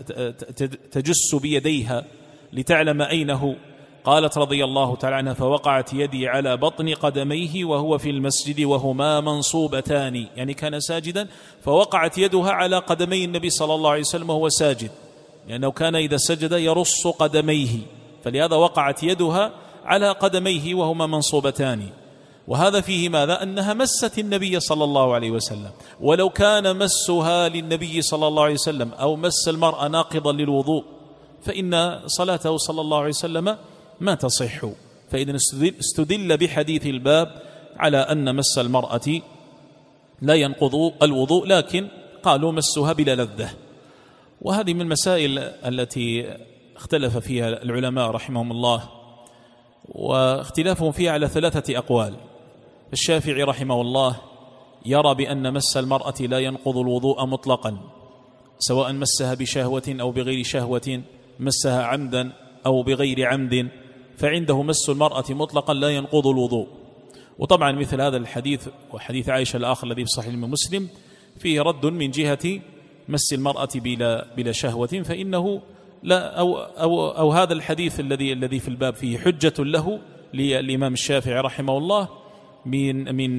تجس بيديها لتعلم أينه. قالت رضي الله تعالى عنها فوقعت يدي على بطن قدميه وهو في المسجد وهما منصوبتان، يعني كان ساجدا فوقعت يدها على قدمي النبي صلى الله عليه وسلم وهو ساجد، لأنه كان إذا سجد يرص قدميه، فلهذا وقعت يدها على قدميه وهما منصوبتان. وهذا فيه ماذا؟ أنها مست النبي صلى الله عليه وسلم. ولو كان مسها للنبي صلى الله عليه وسلم أو مس المرأة ناقضا للوضوء فإن صلاته صلى الله عليه وسلم ما تصح. فإذا استدل بحديث الباب على أن مس المرأة لا ينقض الوضوء، لكن قالوا مسها بلا لذة. وهذه من المسائل التي اختلف فيها العلماء رحمهم الله، واختلافهم فيها على ثلاثة أقوال. الشافعي رحمه الله يرى بأن مس المرأة لا ينقض الوضوء مطلقا، سواء مسها بشهوة أو بغير شهوة، مسها عمدا أو بغير عمد، فعنده مس المرأة مطلقا لا ينقض الوضوء. وطبعا مثل هذا الحديث وحديث عائشة الآخر الذي في صحيح مسلم فيه رد من جهة مس المرأة بلا, بلا شهوة، فإنه لا أو, أو, أو هذا الحديث الذي الذي في الباب فيه حجة له للإمام الشافعي رحمه الله من من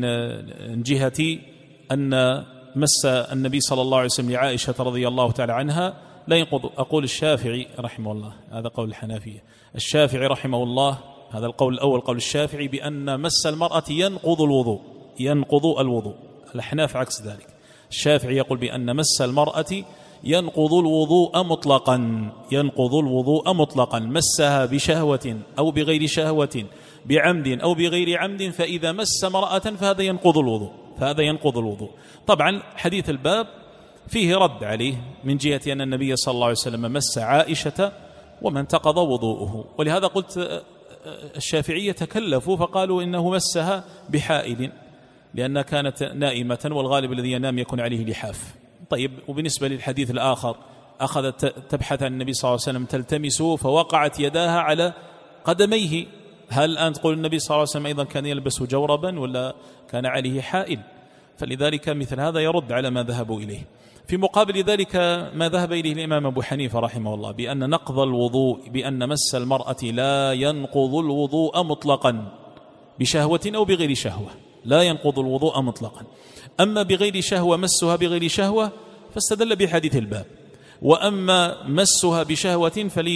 جهة أن مس النبي صلى الله عليه وسلم لعائشة رضي الله تعالى عنها لا ينقض. أقول الشافعي رحمه الله، هذا قول الحنفية. الشافعي رحمه الله هذا القول الأول قول الشافعي بأن مس المرأة ينقض الوضوء، ينقض الوضوء. الأحناف عكس ذلك، الشافعي يقول بأن مس المرأة ينقض الوضوء مطلقا، ينقض الوضوء مطلقا، مسها بشهوة أو بغير شهوة، بعمد أو بغير عمد، فإذا مس امرأة فهذا ينقض الوضوء، فهذا ينقض الوضوء. طبعا حديث الباب فيه رد عليه من جهة أن النبي صلى الله عليه وسلم مس عائشة وما انتقض وضوءه، ولهذا قلت الشافعية تكلفوا فقالوا إنه مسها بحائل لأنها كانت نائمة، والغالب الذي ينام يكون عليه لحاف. طيب، وبالنسبة للحديث الآخر أخذت تبحث عن النبي صلى الله عليه وسلم تلتمسه فوقعت يداها على قدميه، هل الآن تقول النبي صلى الله عليه وسلم أيضا كان يلبس جوربا ولا كان عليه حائل؟ فلذلك مثل هذا يرد على ما ذهبوا إليه. في مقابل ذلك ما ذهب إليه الإمام أبو حنيفة رحمه الله بأن نقض الوضوء بأن مس المرأة لا ينقض الوضوء مطلقا بشهوة أو بغير شهوة، لا ينقض الوضوء مطلقا. أما بغير شهوة، مسها بغير شهوة، فاستدل بحديث الباب. وأما مسها بشهوة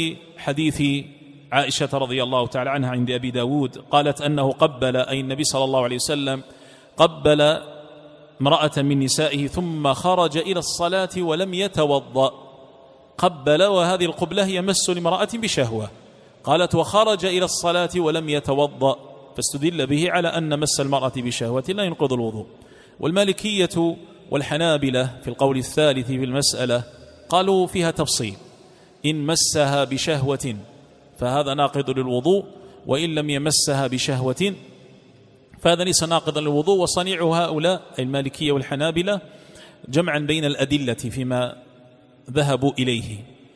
فلحديث عائشة رضي الله تعالى عنها عند أبي داود قالت أنه قبل، أي النبي صلى الله عليه وسلم قبل امرأة من نسائه ثم خرج إلى الصلاة ولم يتوضأ. قبل، وهذه القبلة هي مس لامرأة بشهوة. قالت وخرج إلى الصلاة ولم يتوضأ، فاستدل به على أن مس المرأة بشهوة لا ينقض الوضوء. والمالكية والحنابلة في القول الثالث في المسألة قالوا فيها تفصيل، إن مسها بشهوة فهذا ناقض للوضوء، وإن لم يمسها بشهوة فهذا ليس ناقضا للوضوء. وصنيع هؤلاء المالكية والحنابلة جمعا بين الأدلة فيما ذهبوا إليه.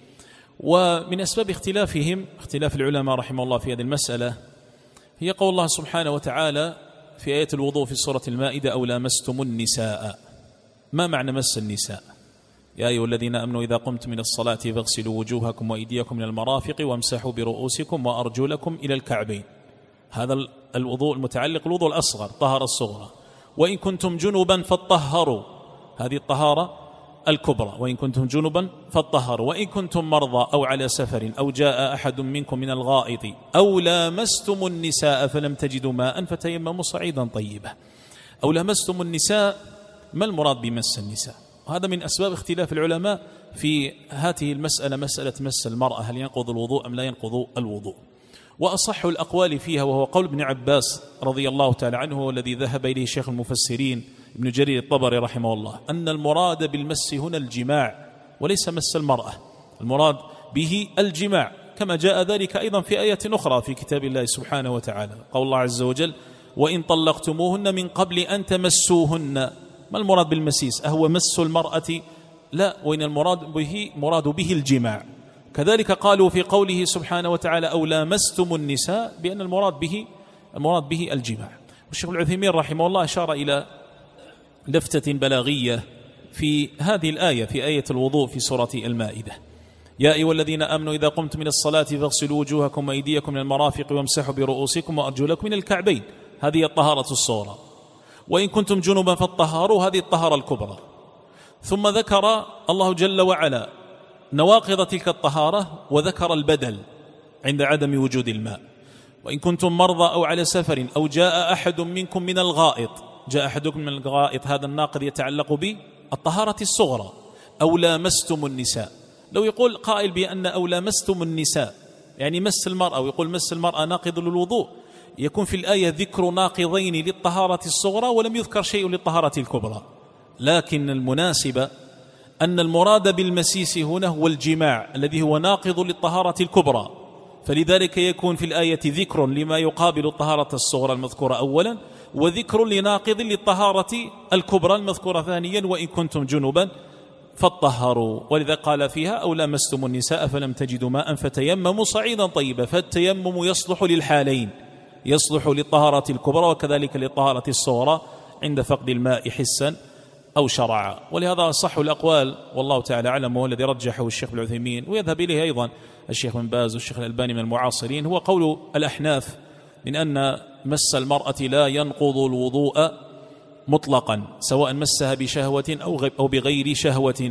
ومن أسباب اختلافهم، اختلاف العلماء رحمه الله في هذه المسألة، هي قول الله سبحانه وتعالى في آية الوضوء في سورة المائدة أو لامستم النساء. ما معنى مس النساء؟ يا أيها الذين آمنوا إذا قمتم من الصلاة فاغسلوا وجوهكم وأيديكم من المرافق وامسحوا برؤوسكم وأرجلكم إلى الكعبين. هذا الوضوء المتعلق الوضوء الأصغر، طهر الصغرى. وإن كنتم جنبا فطهروا هذه الطهارة الكبرى. وإن كنتم جنبا فاطهروا وإن كنتم مرضى أو على سفر أو جاء أحد منكم من الغائط أو لامستم النساء فلم تجدوا ماء فتيمموا صعيدا طيبا. أو لامستم النساء، ما المراد بمس النساء؟ وهذا من أسباب اختلاف العلماء في هذه المسألة، مسألة مس المرأة هل ينقض الوضوء أم لا ينقض الوضوء؟ وأصح الأقوال فيها وهو قول ابن عباس رضي الله تعالى عنه والذي ذهب إليه شيخ المفسرين ابن جرير الطبري رحمه الله، أن المراد بالمس هنا الجماع وليس مس المرأة، المراد به الجماع، كما جاء ذلك أيضا في آية أخرى في كتاب الله سبحانه وتعالى، قول الله عز وجل: وإن طلقتموهن من قبل أن تمسوهن. ما المراد بالمسيس؟ أهو مس المرأة؟ لا، وإن المراد به مراد به الجماع. كذلك قالوا في قوله سبحانه وتعالى: أو لامستم النساء، بأن المراد به المراد به الجماع. والشيخ العثيمين رحمه الله أشار إلى لفتة بلاغية في هذه الآية، في آية الوضوء في سورة المائدة: يا أيها الذين آمنوا إذا قمتم من الصلاة فاغسلوا وجوهكم وأيديكم من المرافق وامسحوا برؤوسكم وأرجلكم من الكعبين. هذه الطهارة الصغرى. وإن كنتم جنبا فاطهروا، هذه الطهارة الكبرى. ثم ذكر الله جل وعلا نواقض تلك الطهارة وذكر البدل عند عدم وجود الماء: وإن كنتم مرضى أو على سفر أو جاء أحد منكم من الغائط. جاء أحدكم من الغائط، هذا الناقض يتعلق بالطهارة الصغرى. أو لامستم النساء، لو يقول قائل بأن أو لامستم النساء يعني مس المرأة، ويقول مس المرأة ناقض للوضوء، يكون في الآية ذكر ناقضين للطهارة الصغرى ولم يذكر شيء للطهارة الكبرى. لكن المناسب أن المراد بالمسيس هنا هو الجماع الذي هو ناقض للطهارة الكبرى، فلذلك يكون في الآية ذكر لما يقابل الطهارة الصغرى المذكورة أولا، وذكر لناقض للطهارة الكبرى المذكورة ثانيا: وإن كنتم جنبا فاطهروا. ولذا قال فيها: أو لامستم النساء فلم تجدوا ماء فتيمموا صعيدا طيبا. فالتيمم يصلح للحالين، يصلح للطهارة الكبرى وكذلك للطهارة الصغرى عند فقد الماء حسا أو شرعا. ولهذا صح الأقوال والله تعالى أعلم، هو الذي رجحه الشيخ العثيمين ويذهب إليه أيضا الشيخ بن باز والشيخ الألباني من المعاصرين، هو قول الأحناف من أن مس المرأة لا ينقض الوضوء مطلقا، سواء مسها بشهوة أو بغير شهوة.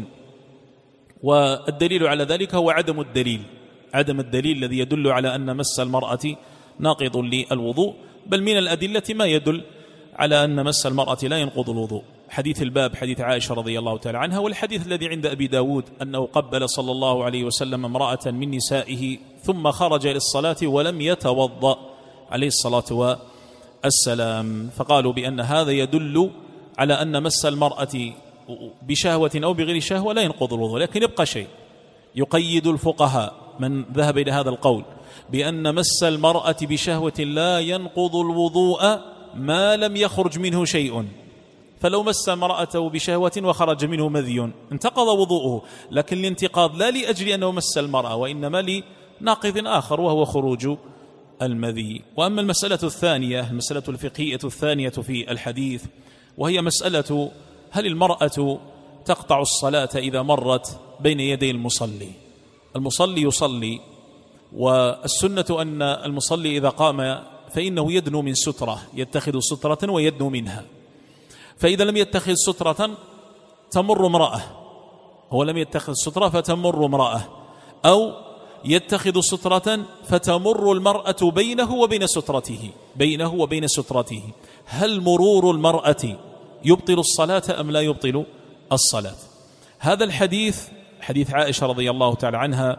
والدليل على ذلك هو عدم الدليل، عدم الدليل الذي يدل على أن مس المرأة ناقض للوضوء، بل من الأدلة ما يدل على أن مس المرأة لا ينقض الوضوء. حديث الباب حديث عائشة رضي الله تعالى عنها، والحديث الذي عند أبي داود أنه قبل صلى الله عليه وسلم امرأة من نسائه ثم خرج للصلاة ولم يتوضأ عليه الصلاة والسلام، فقالوا بأن هذا يدل على أن مس المرأة بشهوة أو بغير شهوة لا ينقض الوضوء. لكن يبقى شيء يقيد الفقهاء من ذهب إلى هذا القول بأن مس المرأة بشهوة لا ينقض الوضوء ما لم يخرج منه شيء. فلو مس امرأته بشهوة وخرج منه مذي انتقض وضوءه، لكن الانتقاض لا لأجل أنه مس المرأة، وإنما لناقض آخر وهو خروج المذي. وأما المسألة الثانية، المسألة الفقهية الثانية في الحديث، وهي مسألة هل المرأة تقطع الصلاة إذا مرت بين يدي المصلي؟ المصلي يصلي، والسنة أن المصلي إذا قام فإنه يدنو من سترة، يتخذ سترة ويدنو منها. فإذا لم يتخذ سترة تمر امرأة، هو لم يتخذ سترة فتمر امرأة، أو يتخذ سترة فتمر المرأة بينه وبين سترته، بينه وبين سترته. هل مرور المرأة يبطل الصلاة أم لا يبطل الصلاة؟ هذا الحديث حديث عائشة رضي الله تعالى عنها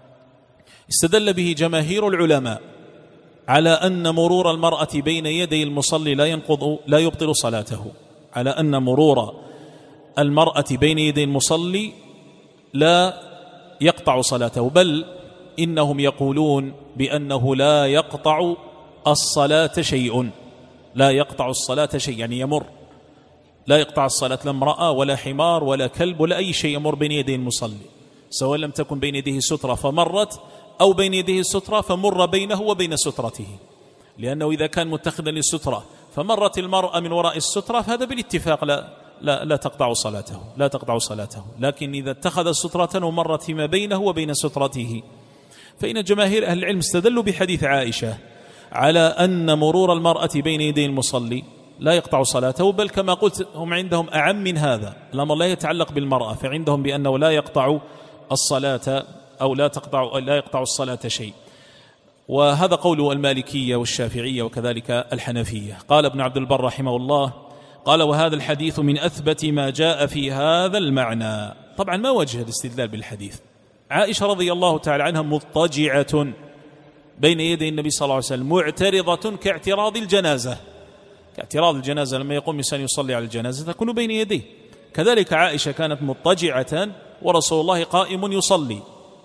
استدل به جماهير العلماء على أن مرور المرأة بين يدي المصلي لا ينقض لا يبطل صلاته، على أن مرور المرأة بين يدي المصلي لا يقطع صلاته، بل إنهم يقولون بأنه لا يقطع الصلاة شيء، لا يقطع الصلاة شيء، يعني يمر، لا يقطع الصلاة لا امرأة ولا حمار ولا كلب ولا أي شيء يمر بين يدي المصلي، سواء لم تكن بين يديه سترة فمرت أو بين يديه سترة فمر بينه وبين سترته. لأنه إذا كان متخذا للسترة فمرت المرأة من وراء السترة فهذا بالاتفاق لا, لا, لا تقطع صلاته، لا تقطع صلاته. لكن إذا اتخذ سترة ومرت فيما بينه وبين سترته، فإن جماهير أهل العلم استدلوا بحديث عائشة على أن مرور المرأة بين يدي المصلي لا يقطع صلاته، بل كما قلت هم عندهم أعم من هذا، الأمر لا يتعلق بالمرأة، فعندهم بأنه لا يقطع الصلاة أو لا تقطع لا يقطع الصلاة شيء. وهذا قول المالكية والشافعية وكذلك الحنفية. قال ابن عبد البر رحمه الله قال: وهذا الحديث من أثبت ما جاء في هذا المعنى. طبعا ما وجه الاستدلال بالحديث؟ عائشة رضي الله تعالى عنها مضطجعة بين يدي النبي صلى الله عليه وسلم معترضة كاعتراض الجنازة، كاعتراض الجنازة لما يقوم إنسان يصلي على الجنازة تكون بين يديه، كذلك عائشة كانت مضطجعة ورسول الله قائم يصلي،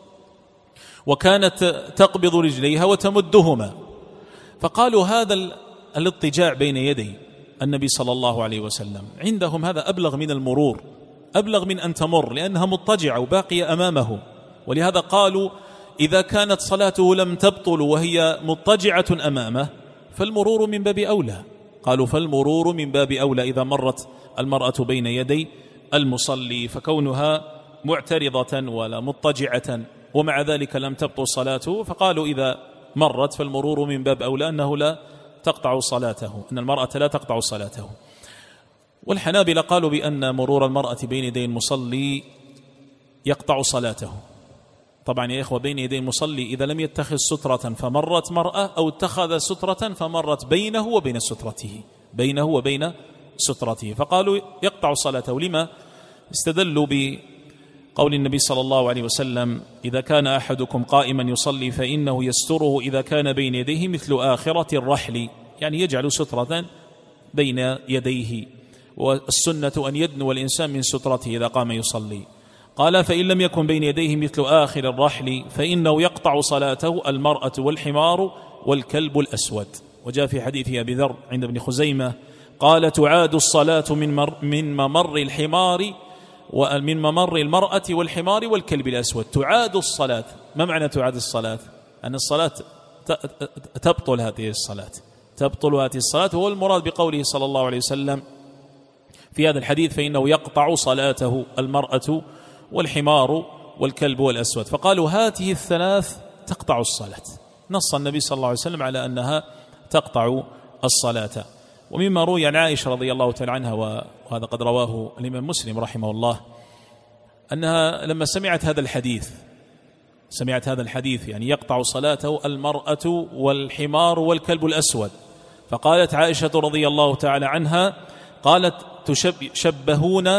وكانت تقبض رجليها وتمدهما، فقالوا هذا الاضطجاع بين يدي النبي صلى الله عليه وسلم عندهم هذا أبلغ من المرور، أبلغ من أن تمر، لأنها مضطجعة وباقية أمامه. ولهذا قالوا إذا كانت صلاته لم تبطل وهي مضطجعة أمامه فالمرور من باب أولى. قالوا فالمرور من باب أولى إذا مرت المرأة بين يدي المصلي، فكونها معترضة ولا مضطجعة ومع ذلك لم تبطل صلاته، فقالوا إذا مرت فالمرور من باب أولى أنه لا تقطع صلاته، أن المرأة لا تقطع صلاته. والحنابلة قالوا بأن مرور المرأة بين يدي المصلي يقطع صلاته. طبعا يا إخوة بين يدي المصلي إذا لم يتخذ سترة فمرت مرأة، أو اتخذ سترة فمرت بينه وبين سترته، بينه وبين سترته، فقالوا يقطع صلاته. لما؟ استدلوا بقول النبي صلى الله عليه وسلم: إذا كان أحدكم قائما يصلي فإنه يستره إذا كان بين يديه مثل آخرة الرحل، يعني يجعل سترة بين يديه، والسنة أن يدنو الإنسان من سترته إذا قام يصلي. قال: فإن لم يكن بين يديه مثل آخر الرحل فإنه يقطع صلاته المرأة والحمار والكلب الأسود. وجاء في حديث أبي ذر عند ابن خزيمة قال: تعاد الصلاة من, مر من ممر الحمار ومن ممر المرأة والحمار والكلب الأسود. تعاد الصلاة، ما معنى تعاد الصلاة؟ أن الصلاة تبطل، هذه الصلاة تبطل هذه الصلاة، هو المراد بقوله صلى الله عليه وسلم في هذا الحديث: فإنه يقطع صلاته المرأة والحمار والكلب والأسود. فقالوا هذه الثلاث تقطع الصلاة، نص النبي صلى الله عليه وسلم على أنها تقطع الصلاة. ومما روي عن عائشة رضي الله تعالى عنها، وهذا قد رواه الإمام مسلم رحمه الله، أنها لما سمعت هذا الحديث سمعت هذا الحديث يعني يقطع صلاته المرأة والحمار والكلب الأسود، فقالت عائشة رضي الله تعالى عنها قالت: تشبهون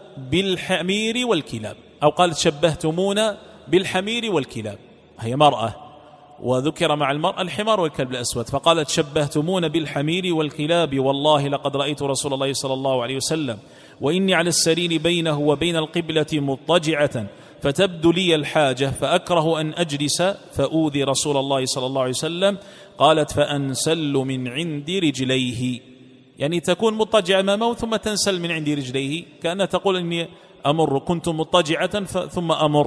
بالحمير والكلاب، أو قالت شبهتمونا بالحمير والكلاب، هي مرأة وذكر مع المرأة الحمار والكلب الأسود، فقالت: شبهتمونا بالحمير والكلاب، والله لقد رأيت رسول الله صلى الله عليه وسلم وإني على السرير بينه وبين القبلة مضطجعة فتبدو لي الحاجة فأكره أن أجلس فأوذي رسول الله صلى الله عليه وسلم. قالت: فأنسل من عند رجليه، يعني تكون مضطجعة أمامه ثم تنسل من عند رجليه، كأنها تقول إني أمر، كنت مضطجعة ثم أمر.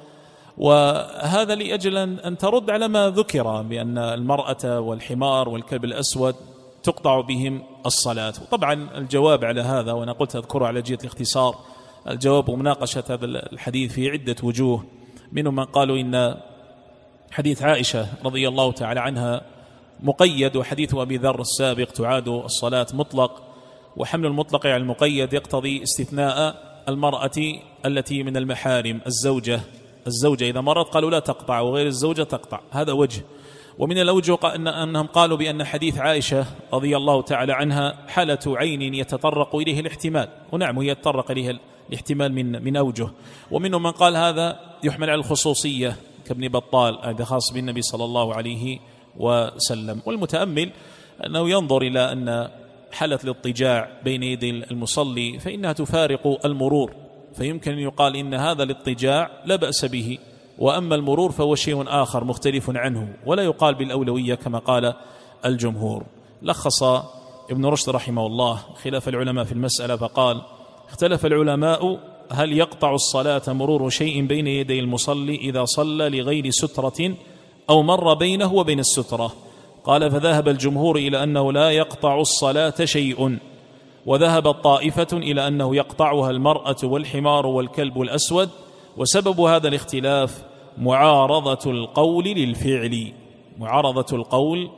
وهذا لأجل أن ترد على ما ذكر بأن المرأة والحمار والكلب الأسود تقطع بهم الصلاة. طبعا الجواب على هذا، وأنا قلت أذكره على جهة الاختصار، الجواب ومناقشة هذا الحديث في عدة وجوه، منهم من قالوا إن حديث عائشة رضي الله تعالى عنها مقيد، وحديث أبي ذر السابق تعاد الصلاة مطلق، وحمل المطلق على المقيد يقتضي استثناء المرأة التي من المحارم، الزوجة الزوجة إذا مرت قالوا لا تقطع، وغير الزوجة تقطع، هذا وجه. ومن الأوجه أنهم قالوا بأن حديث عائشة رضي الله تعالى عنها حالة عين يتطرق إليه الاحتمال، ونعم هي يتطرق إليه الاحتمال من من أوجه. ومنهم من قال هذا يحمل على الخصوصية كابن بطال، هذا خاص بالنبي صلى الله عليه وسلم. والمتأمل أنه ينظر إلى أن حالة الاضطجاع بين يدي المصلي فإنها تفارق المرور، فيمكن أن يقال إن هذا الاضطجاع لا بأس به، وأما المرور فهو شيء آخر مختلف عنه، ولا يقال بالأولوية كما قال الجمهور. لخص ابن رشد رحمه الله خلاف العلماء في المسألة فقال: اختلف العلماء هل يقطع الصلاة مرور شيء بين يدي المصلي إذا صلى لغير سترة أو مر بينه وبين السترة؟ قال: فذهب الجمهور إلى أنه لا يقطع الصلاة شيء، وذهبت طائفة إلى أنه يقطعها المرأة والحمار والكلب الأسود، وسبب هذا الاختلاف معارضة القول للفعل، معارضة القول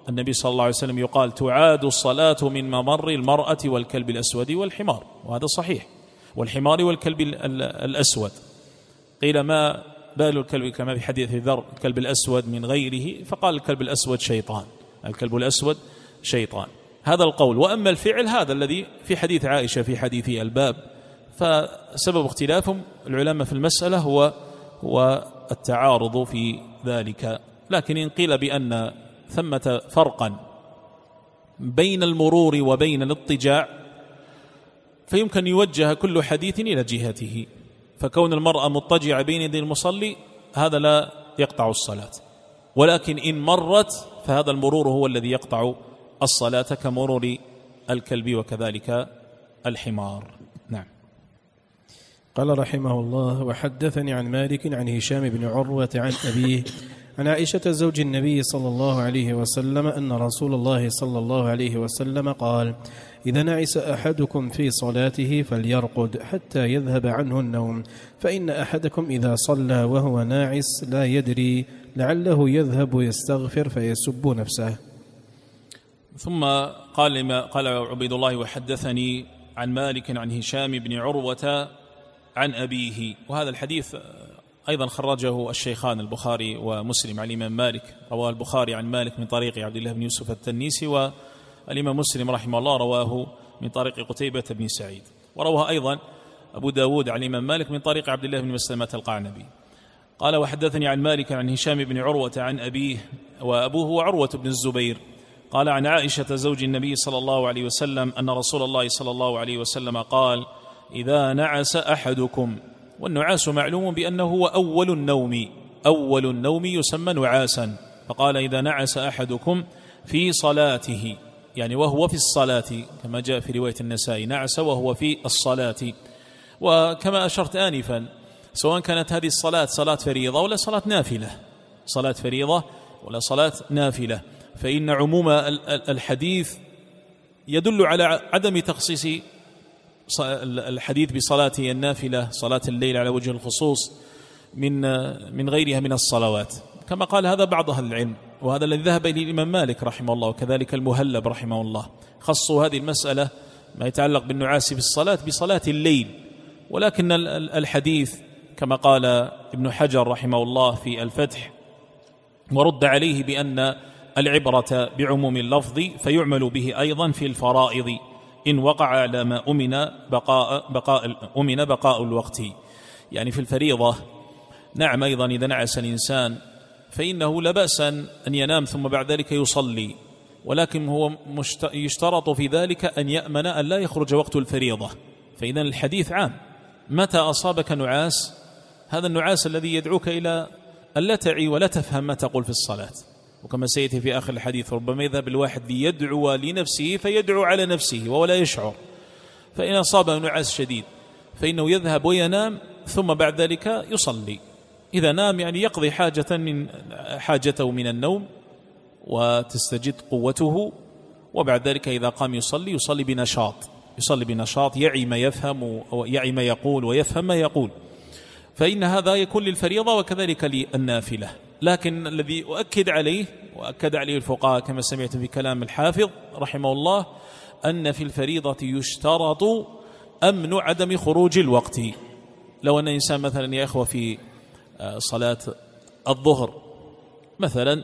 النبي صلى الله عليه وسلم يقال تعاد الصلاة من ممر المرأة والكلب الأسود والحمار، وهذا صحيح، والحمار والكلب الأسود. قيل ما بال الكلب كما في حديث ذر الكلب الأسود من غيره، فقال الكلب الأسود شيطان، الكلب الأسود شيطان، هذا القول. وأما الفعل هذا الذي في حديث عائشة في حديث الباب، فسبب اختلافهم العلماء في المسألة هو هو التعارض في ذلك. لكن إن قيل بأن ثمة فرقا بين المرور وبين الاضطجاع فيمكن يوجه كل حديث إلى جهته، فكون المرأة مضطجعة بين يدي المصلي هذا لا يقطع الصلاة، ولكن إن مرت فهذا المرور هو الذي يقطع الصلاة كمرور الكلب وكذلك الحمار. نعم. قال رحمه الله: وحدثني عن مالك عن هشام بن عروة عن أبيه عن عائشة زوج النبي صلى الله عليه وسلم أن رسول الله صلى الله عليه وسلم قال: إذا نعس أحدكم في صلاته فليرقد حتى يذهب عنه النوم، فإن أحدكم إذا صلى وهو ناعس لا يدري لعله يذهب يستغفر فيسب نفسه. ثم قال لما قال عبيد الله: وحدثني عن مالك عن هشام بن عروة عن أبيه. وهذا الحديث أيضا خرجه الشيخان البخاري ومسلم عن الإمام مالك، رواه البخاري عن مالك من طريق عبد الله بن يوسف التنيسي، والإمام مسلم رحمه الله رواه من طريق قتيبة بن سعيد، ورواه أيضا أبو داود عن الإمام مالك من طريق عبد الله بن مسلمة القعنبي. قال: وحدثني عن مالك عن هشام بن عروة عن أبيه، وأبوه هو عروة بن الزبير، قال: عن عائشة زوج النبي صلى الله عليه وسلم أن رسول الله صلى الله عليه وسلم قال: إذا نعس أحدكم، والنعاس معلوم بأنه هو أول النوم، أول النوم يسمى نعاسا، فقال: إذا نعس أحدكم في صلاته، يعني وهو في الصلاة، كما جاء في رواية النسائي: نعس وهو في الصلاة. وكما أشرت آنفا، سواء كانت هذه الصلاة صلاة فريضة ولا صلاة نافلة، صلاة فريضة ولا صلاة نافلة، فإن عموم الحديث يدل على عدم تخصيص الحديث بصلاة النافلة، صلاة الليل على وجه الخصوص، من من غيرها من الصلوات، كما قال هذا بعض أهل العلم، وهذا الذي ذهب إليه الإمام مالك رحمه الله وكذلك المهلب رحمه الله، خصوا هذه المسألة ما يتعلق بالنعاس في الصلاة بصلاة الليل. ولكن الحديث كما قال ابن حجر رحمه الله في الفتح ورد عليه بأن العبرة بعموم اللفظ فيعمل به أيضا في الفرائض إن وقع على ما أمن بقاء, بقاء, أمن بقاء الوقت، يعني في الفريضة. نعم، أيضا إذا نعس الإنسان فإنه لا بأس أن ينام ثم بعد ذلك يصلي، ولكن هو يشترط في ذلك أن يأمن أن لا يخرج وقت الفريضة. فإذا الحديث عام، متى أصابك نعاس، هذا النعاس الذي يدعوك إلى أن لا تعي ولا تفهم ما تقول في الصلاة. وكما سيأتي في آخر الحديث ربما يذهب الواحد ليدعو لنفسه فيدعو على نفسه وهو لا يشعر، فإن أصابه نعاس شديد فإنه يذهب وينام ثم بعد ذلك يصلي. إذا نام يعني يقضي حاجة من حاجته من النوم وتستجد قوته، وبعد ذلك إذا قام يصلي يصلي بنشاط، يصلي بنشاط يعي ما يفهم ويعي ما يقول ويفهم ما يقول، فإن هذا يكون للفريضة وكذلك للنافلة. لكن الذي أؤكد عليه وأكد عليه الفقهاء كما سمعت في كلام الحافظ رحمه الله أن في الفريضة يشترط أمن عدم خروج الوقت. لو أن إنسان مثلا يا إخوة في صلاة الظهر مثلا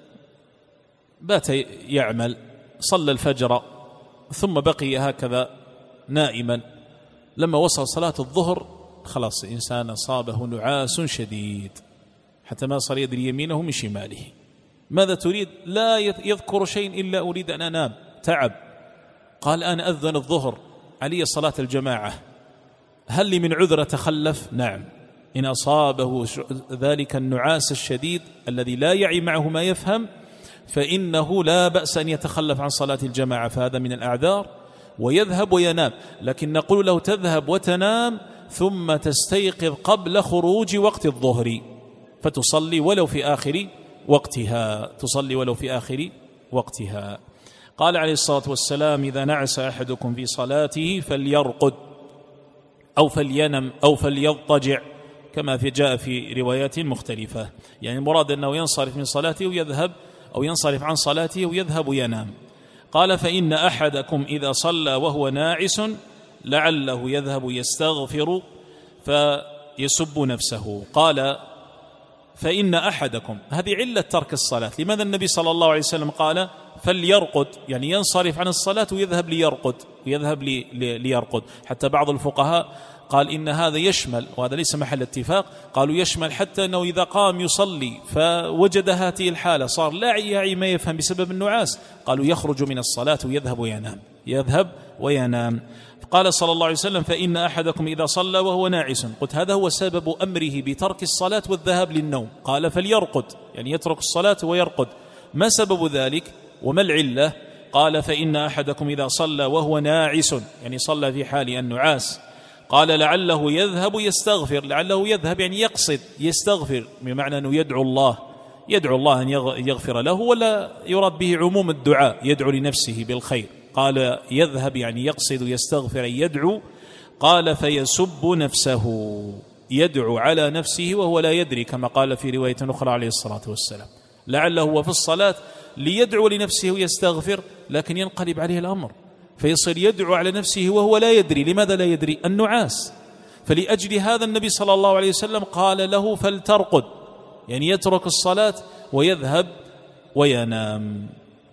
بات يعمل، صلى الفجر ثم بقي هكذا نائما، لما وصل صلاة الظهر خلاص إنسان أصابه نعاس شديد حتى ما صار يدري يمينه من شماله. ماذا تريد؟ لا يذكر شيء إلا أريد أن أنام، تعب. قال أنا أذن الظهر، علي صلاة الجماعة، هل لي من عذر تخلف؟ نعم، إن أصابه ذلك النعاس الشديد الذي لا يعي معه ما يفهم فإنه لا بأس أن يتخلف عن صلاة الجماعة، فهذا من الأعذار، ويذهب وينام. لكن نقول له تذهب وتنام ثم تستيقظ قبل خروج وقت الظهر فتصلي ولو في آخر وقتها، تصلي ولو في آخر وقتها. قال عليه الصلاة والسلام إذا نعس أحدكم في صلاته فليرقد أو فلينم أو فليضطجع، كما في جاء في روايات مختلفة، يعني المراد أنه ينصرف من صلاته ويذهب أو ينصرف عن صلاته ويذهب ينام. قال فإن أحدكم إذا صلى وهو ناعس لعله يذهب يستغفر فيسب نفسه. قال فإن أحدكم، هذه علة ترك الصلاة. لماذا النبي صلى الله عليه وسلم قال فليرقد، يعني ينصرف عن الصلاة ويذهب ليرقد ويذهب لي ليرقد. حتى بعض الفقهاء قال إن هذا يشمل، وهذا ليس محل اتفاق، قالوا يشمل حتى أنه إذا قام يصلي فوجد هذه الحالة صار لا يعي ما يفهم بسبب النعاس، قالوا يخرج من الصلاة ويذهب وينام يذهب وينام. قال صلى الله عليه وسلم فإن أحدكم إذا صلى وهو ناعس. قلت هذا هو سبب أمره بترك الصلاة والذهاب للنوم. قال فليرقد، يعني يترك الصلاة ويرقد. ما سبب ذلك وما العلة؟ قال فإن أحدكم إذا صلى وهو ناعس، يعني صلى في حال النعاس، قال لعله يذهب يستغفر. لعله يذهب يعني يقصد يستغفر، بمعنى أنه يدعو الله يدعو الله أن يغفر له، ولا يراد به عموم الدعاء، يدعو لنفسه بالخير. قال يذهب يعني يقصد يستغفر يدعو. قال فيسب نفسه، يدعو على نفسه وهو لا يدري، كما قال في رواية أخرى عليه الصلاة والسلام. لعله هو في الصلاة ليدعو لنفسه ويستغفر، لكن ينقلب عليه الأمر فيصير يدعو على نفسه وهو لا يدري. لماذا لا يدري؟ النعاس. فلأجل هذا النبي صلى الله عليه وسلم قال له فلترقد، يعني يترك الصلاة ويذهب وينام.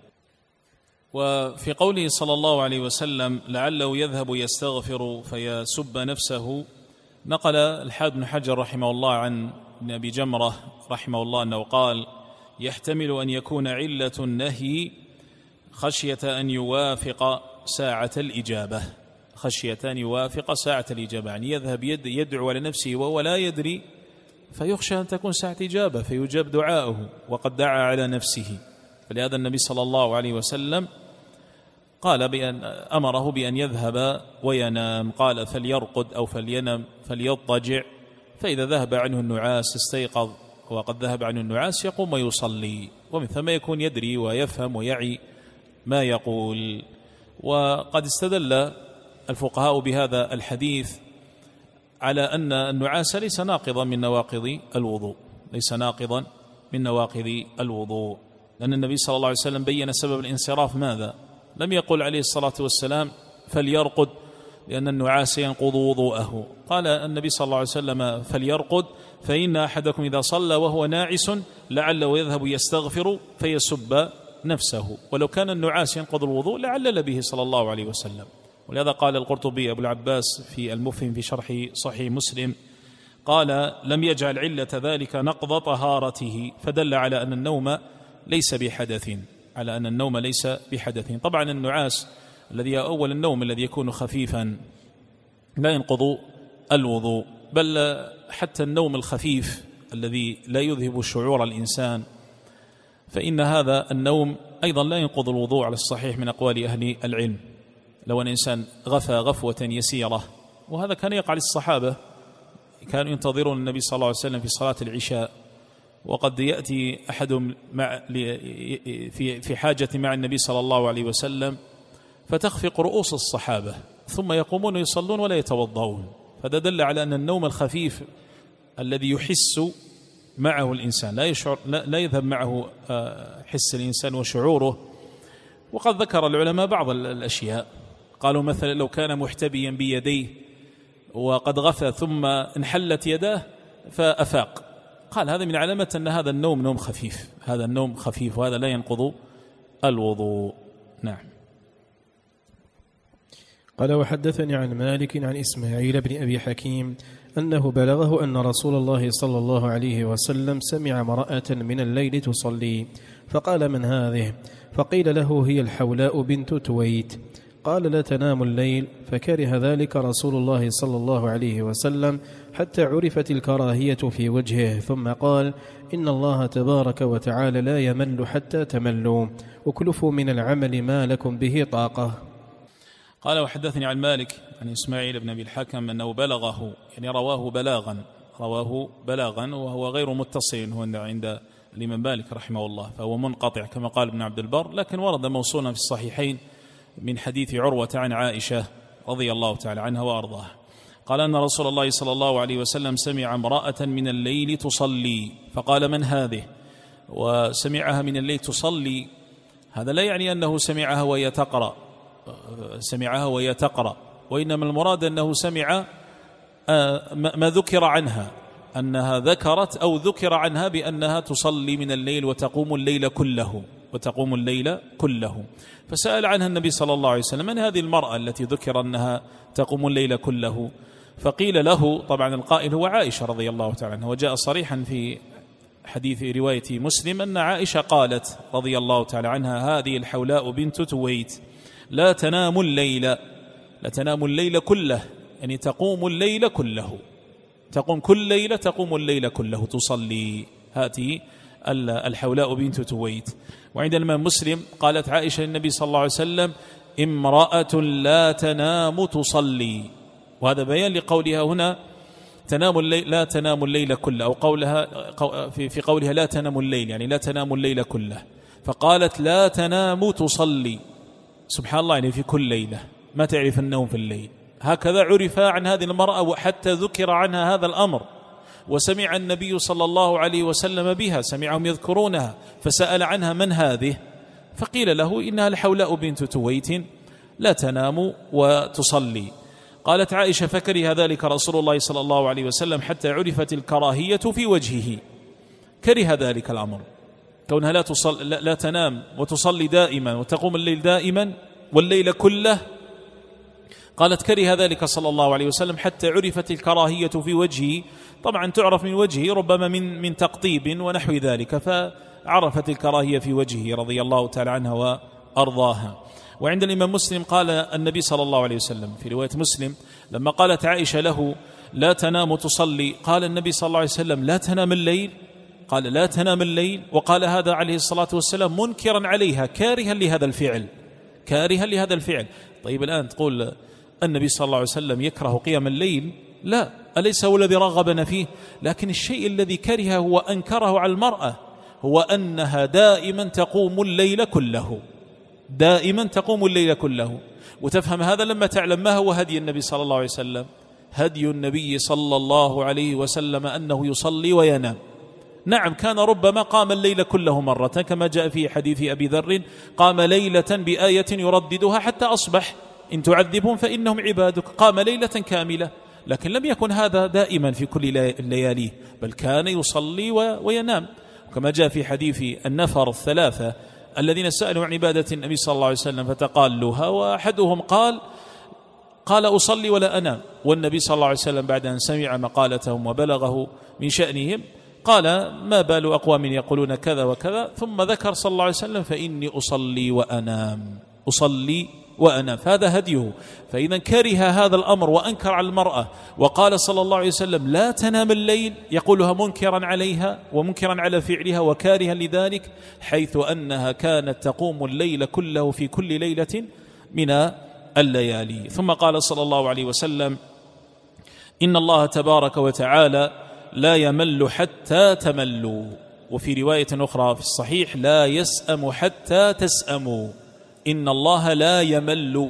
وفي قوله صلى الله عليه وسلم لعله يذهب يستغفر فيسب نفسه، نقل الحافظ بن حجر رحمه الله عن أبي جمرة رحمه الله أنه قال يحتمل أن يكون علة النهي خشية أن يوافق ساعة الإجابة، خشية أن يوافق ساعة الإجابة، يعني يذهب يد يدعو على نفسه وهو لا يدري، فيخشى أن تكون ساعة إجابة فيجاب دعاؤه وقد دعا على نفسه. فلهذا النبي صلى الله عليه وسلم قال بأن أمره بأن يذهب وينام. قال فليرقد أو فلينم فليضطجع، فإذا ذهب عنه النعاس استيقظ وقد ذهب عنه النعاس يقوم ويصلي، ومن ثم يكون يدري ويفهم ويعي ما يقول. وقد استدل الفقهاء بهذا الحديث على أن النعاس ليس ناقضا من نواقض الوضوء، ليس ناقضا من نواقض الوضوء، لأن النبي صلى الله عليه وسلم بين سبب الانصراف ماذا؟ لم يقل عليه الصلاة والسلام فليرقد لأن النعاس ينقض وضوءه، قال النبي صلى الله عليه وسلم فليرقد فإن أحدكم إذا صلى وهو ناعس لعله يذهب يستغفر فيسب نفسه. ولو كان النعاس ينقض الوضوء لعلل به صلى الله عليه وسلم. ولهذا قال القرطبي أبو العباس في المفهم في شرح صحيح مسلم قال لم يجعل علة ذلك نقض طهارته، فدل على أن النوم ليس بحدث، على أن النوم ليس بحدث. طبعا النعاس الذي أول النوم الذي يكون خفيفا لا ينقض الوضوء، بل حتى النوم الخفيف الذي لا يذهب شعور الإنسان فإن هذا النوم أيضا لا ينقض الوضوء على الصحيح من أقوال أهل العلم. لو أن إنسان غفى غفوة يسيرة، وهذا كان يقع للصحابة، كانوا ينتظرون النبي صلى الله عليه وسلم في صلاة العشاء، وقد يأتي أحدهم مع في في حاجة مع النبي صلى الله عليه وسلم فتخفق رؤوس الصحابة ثم يقومون يصلون ولا يتوضؤون، فده دل على أن النوم الخفيف الذي يحس معه الإنسان لا يشعر لا يذهب معه حس الإنسان وشعوره. وقد ذكر العلماء بعض الأشياء، قالوا مثلا لو كان محتبيا بيديه وقد غفى ثم انحلت يداه فأفاق، قال هذا من علامة أن هذا النوم نوم خفيف، هذا النوم خفيف وهذا لا ينقض الوضوء. نعم. قال وحدثني عن مالك عن إسماعيل بن أبي حكيم أنه بلغه أن رسول الله صلى الله عليه وسلم سمع امرأة من الليل تصلي، فقال من هذه؟ فقيل له هي الحولاء بنت تويت. قال لا تنام الليل، فكره ذلك رسول الله صلى الله عليه وسلم حتى عرفت الكراهية في وجهه، ثم قال إن الله تبارك وتعالى لا يمل حتى تملوا، وكلفوا من العمل ما لكم به طاقة. قال وحدثني عن مالك عن إسماعيل بن أبي الحكم أنه بلغه، يعني رواه بلاغا رواه بلاغا وهو غير متصل هو عند الإمام مالك رحمه الله، فهو منقطع كما قال ابن عبد البر، لكن ورد موصولا في الصحيحين من حديث عروة عن عائشة رضي الله تعالى عنها وأرضاها قال أن رسول الله صلى الله عليه وسلم سمع امرأة من الليل تصلي، فقال من هذه؟ وسمعها من الليل تصلي، هذا لا يعني أنه سمعها وهي تقرأ سمعها وهي تقرأ وإنما المراد أنه سمع ما ذكر عنها، أنها ذكرت أو ذكر عنها بأنها تصلي من الليل وتقوم الليل كله وتقوم الليل كله فسأل عنها النبي صلى الله عليه وسلم: من هذه المرأة التي ذكر أنها تقوم الليل كله؟ فقيل له، طبعا القائل هو عائشة رضي الله تعالى عنها، وجاء صريحا في حديث رواية مسلم أن عائشة قالت رضي الله تعالى عنها: هذه الحولاء بنت تويت لا تنام الليل لا تنام الليل كله، يعني تقوم الليل كله، تقوم كل ليلة تقوم الليل كله تصلي. هذه الحولاء بنت تويت. وعند الإمام مسلم قالت عائشة للنبي صلى الله عليه وسلم: امرأة لا تنام تصلي، وهذا بيان لقولها هنا تنام الليل لا تنام الليل كله، أو قولها في قولها لا تنام الليل يعني لا تنام الليل كله، فقالت لا تنام تصلي. سبحان الله، يعني في كل ليلة ما تعرف النوم في الليل. هكذا عرف عن هذه المرأة وحتى ذكر عنها هذا الأمر، وسمع النبي صلى الله عليه وسلم بها، سمعهم يذكرونها، فسأل عنها: من هذه؟ فقيل له: إنها الحولاء بنت تويت لا تنام وتصلي. قالت عائشة: فكره ذلك رسول الله صلى الله عليه وسلم حتى عرفت الكراهية في وجهه، كره ذلك الأمر، كونها لا, تصل لا, لا تنام وتصلي دائما وتقوم الليل دائما والليل كله. قالت: كره ذلك صلى الله عليه وسلم حتى عرفت الكراهية في وجهه. طبعا تعرف من وجهه ربما من من تقطيب ونحو ذلك، فعرفت الكراهية في وجهه رضي الله تعالى عنها وأرضاها. وعند الإمام مسلم قال النبي صلى الله عليه وسلم في رواية مسلم لما قالت عائشة له: لا تنام تصلي، قال النبي صلى الله عليه وسلم: لا تنام الليل؟ قال: لا تنام الليل. وقال هذا عليه الصلاة والسلام منكرا عليها، كارها لهذا الفعل كارها لهذا الفعل. طيب الآن تقول النبي صلى الله عليه وسلم يكره قيام الليل؟ لا، أليس هو الذي رغبنا فيه؟ لكن الشيء الذي كرهه وأنكره على المرأة هو أنها دائما تقوم الليل كله دائما تقوم الليل كله. وتفهم هذا لما تعلم ما هو هدي النبي صلى الله عليه وسلم. هدي النبي صلى الله عليه وسلم أنه يصلي وينام. نعم، كان ربما قام الليل كله مرة كما جاء في حديث أبي ذر: قام ليلة بآية يرددها حتى أصبح، إن تعذبهم فإنهم عبادك. قام ليلة كاملة، لكن لم يكن هذا دائما في كل الليالي، بل كان يصلي وينام، كما جاء في حديث النفر الثلاثة الذين سألوا عن عبادة النبي صلى الله عليه وسلم فتقالوها، وأحدهم قال قال أصلي ولا أنام. والنبي صلى الله عليه وسلم بعد أن سمع مقالتهم وبلغه من شأنهم قال: ما بال أقوام يقولون كذا وكذا، ثم ذكر صلى الله عليه وسلم: فإني أصلي وأنام أصلي وأنام. فهذا هديه. فإذا كره هذا الأمر وأنكر على المرأة، وقال صلى الله عليه وسلم: لا تنام الليل، يقولها منكرا عليها ومنكرا على فعلها وكارها لذلك، حيث أنها كانت تقوم الليل كله في كل ليلة من الليالي. ثم قال صلى الله عليه وسلم: إن الله تبارك وتعالى لا يمل حتى تملوا. وفي رواية أخرى في الصحيح: لا يسأم حتى تسأموا. إن الله لا يمل.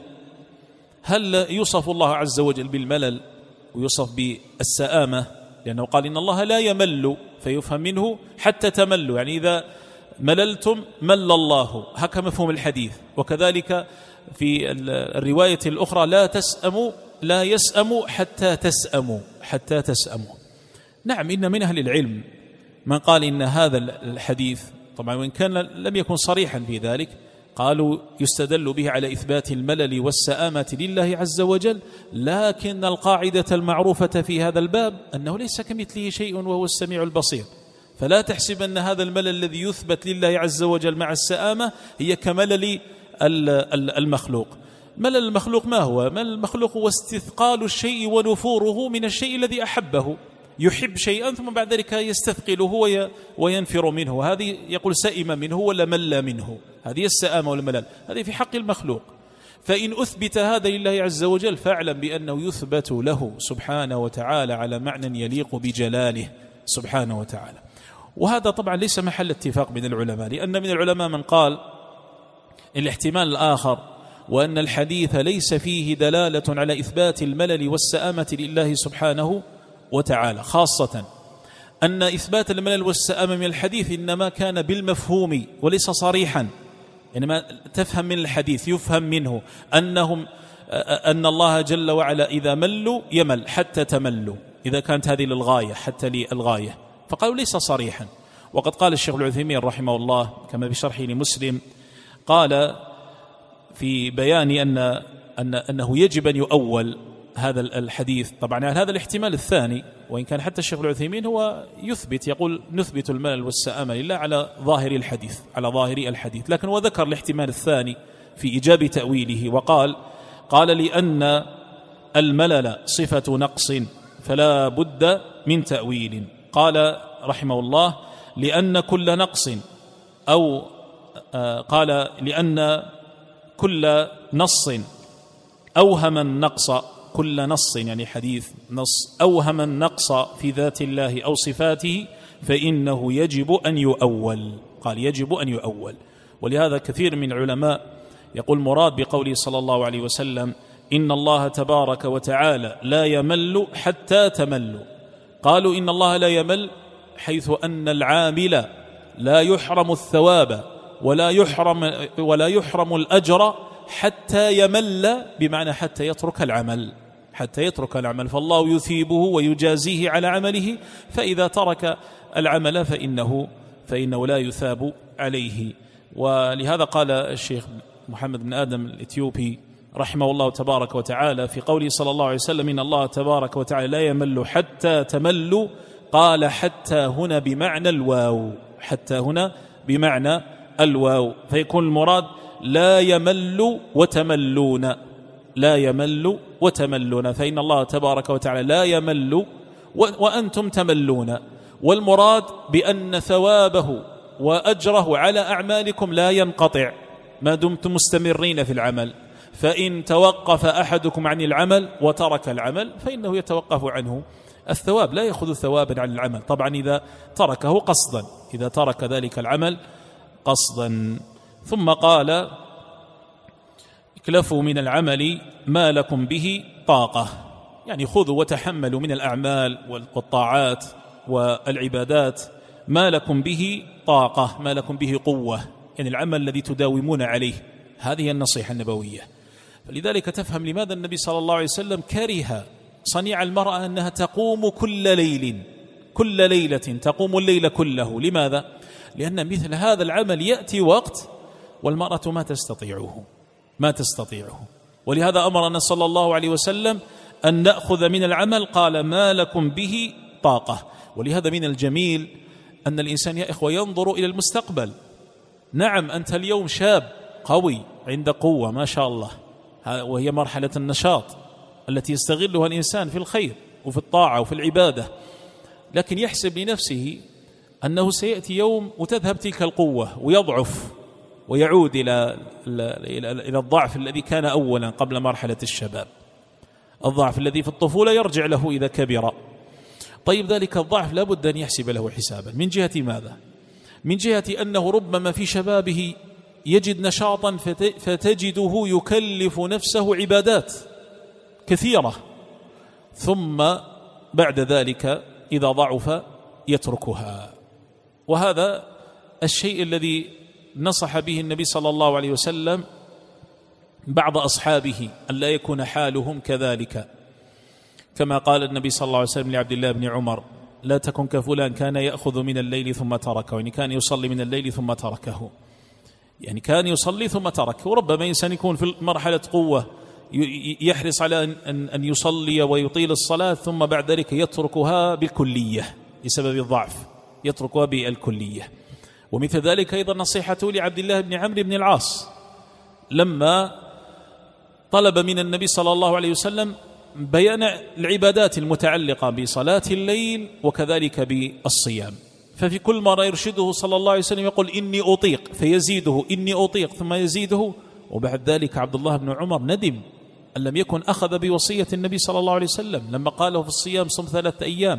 هل يوصف الله عز وجل بالملل ويوصف بالسآمة؟ لأنه قال: إن الله لا يمل، فيفهم منه حتى تملوا، يعني إذا مللتم مل الله، هكذا مفهوم الحديث. وكذلك في الرواية الأخرى: لا تسأموا لا يسأموا حتى تسأموا حتى تسأموا. نعم، إن من أهل العلم من قال إن هذا الحديث، طبعا وإن كان لم يكن صريحا في ذلك، قالوا يستدل به على إثبات الملل والسآمة لله عز وجل، لكن القاعدة المعروفة في هذا الباب أنه ليس كمثله شيء وهو السميع البصير. فلا تحسب أن هذا الملل الذي يثبت لله عز وجل مع السآمة هي كملل المخلوق. ملل المخلوق ما هو؟ ملل المخلوق هو استثقال الشيء ونفوره من الشيء الذي أحبه. يحب شيئا ثم بعد ذلك يستثقله وينفر منه، هذه يقول سئم منه ولا مل منه، هذه السآمة والملل، هذه في حق المخلوق. فإن أثبت هذا لله عز وجل فاعلم بأنه يثبت له سبحانه وتعالى على معنى يليق بجلاله سبحانه وتعالى. وهذا طبعا ليس محل اتفاق بين العلماء، لأن من العلماء من قال الاحتمال الآخر، وأن الحديث ليس فيه دلالة على إثبات الملل والسآمة لله سبحانه وتعالى، خاصة أن إثبات الملل والسآمة من الحديث إنما كان بالمفهوم وليس صريحا، إنما تفهم من الحديث يفهم منه أنهم أن الله جل وعلا إذا ملوا يمل حتى تملوا، إذا كانت هذه للغاية حتى للغاية، فقالوا ليس صريحا. وقد قال الشيخ العثيمين رحمه الله كما بشرحه لمسلم، قال في بيان أن أن أنه يجب أن يؤول هذا الحديث، طبعا هذا الاحتمال الثاني، وإن كان حتى الشيخ العثيمين هو يثبت يقول نثبت الملل والسآمة لله على ظاهر الحديث على ظاهر الحديث، لكن هو ذكر الاحتمال الثاني في إيجاب تأويله، وقال قال لأن الملل صفة نقص فلا بد من تأويل. قال رحمه الله لأن كل نقص أو آه قال لأن كل نص أوهم النقص، كل نص يعني حديث نص أوهم النقص في ذات الله أو صفاته فإنه يجب أن يؤول. قال يجب أن يؤول. ولهذا كثير من العلماء يقول مراد بقوله صلى الله عليه وسلم إن الله تبارك وتعالى لا يمل حتى تملوا، قالوا إن الله لا يمل حيث أن العامل لا يحرم الثواب ولا يحرم ولا يحرم الأجر حتى يمل، بمعنى حتى يترك العمل، حتى يترك العمل، فالله يثيبه ويجازيه على عمله، فإذا ترك العمل فإنه فإنه لا يثاب عليه. ولهذا قال الشيخ محمد بن آدم الإثيوبي رحمه الله تبارك وتعالى في قوله صلى الله عليه وسلم إن الله تبارك وتعالى لا يمل حتى تملوا، قال حتى هنا بمعنى الواو، حتى هنا بمعنى الواو، فيكون المراد لا يمل وتملون، لا يمل وتملون، فإن الله تبارك وتعالى لا يمل وأنتم تملون، والمراد بأن ثوابه وأجره على أعمالكم لا ينقطع ما دمتم مستمرين في العمل، فإن توقف أحدكم عن العمل وترك العمل فإنه يتوقف عنه الثواب، لا يأخذ ثوابا عن العمل، طبعا إذا تركه قصدا، إذا ترك ذلك العمل قصدا. ثم قال اكلفوا من العمل ما لكم به طاقة، يعني خذوا وتحملوا من الأعمال والطاعات والعبادات ما لكم به طاقة، ما لكم به قوة، يعني العمل الذي تداومون عليه، هذه النصيحة النبوية. فلذلك تفهم لماذا النبي صلى الله عليه وسلم كره صنيع المرأة أنها تقوم كل ليل، كل ليلة تقوم الليل كله. لماذا؟ لأن مثل هذا العمل يأتي وقت والمرأة ما تستطيعه، ما تستطيعه، ولهذا أمرنا صلى الله عليه وسلم أن نأخذ من العمل، قال ما لكم به طاقة. ولهذا من الجميل أن الإنسان يا إخوة ينظر إلى المستقبل. نعم أنت اليوم شاب قوي عند قوة ما شاء الله، وهي مرحلة النشاط التي يستغلها الإنسان في الخير وفي الطاعة وفي العبادة، لكن يحسب لنفسه أنه سيأتي يوم وتذهب تلك القوة ويضعف ويعود إلى إلى الضعف الذي كان أولا قبل مرحلة الشباب، الضعف الذي في الطفولة يرجع له إذا كبر. طيب ذلك الضعف لا بد أن يحسب له حسابا، من جهة ماذا؟ من جهة أنه ربما في شبابه يجد نشاطا فتجده يكلف نفسه عبادات كثيرة، ثم بعد ذلك إذا ضعف يتركها. وهذا الشيء الذي نصح به النبي صلى الله عليه وسلم بعض أصحابه أن لا يكون حالهم كذلك، كما قال النبي صلى الله عليه وسلم لعبد الله بن عمر لا تكن كفلان كان يأخذ من الليل ثم تركه، يعني كان يصلي من الليل ثم تركه، يعني كان يصلي ثم تركه. وربما إنسان يكون في مرحلة قوة يحرص على أن يصلي ويطيل الصلاة، ثم بعد ذلك يتركها بالكلية بسبب الضعف، يتركها بالكلية. ومثل ذلك أيضا نصيحته لعبد الله بن عمرو بن العاص لما طلب من النبي صلى الله عليه وسلم بيان العبادات المتعلقة بصلاة الليل وكذلك بالصيام، ففي كل مرة يرشده صلى الله عليه وسلم يقول إني أطيق فيزيده، إني أطيق ثم يزيده. وبعد ذلك عبد الله بن عمر ندم أن لم يكن أخذ بوصية النبي صلى الله عليه وسلم لما قاله في الصيام صم ثلاثة أيام،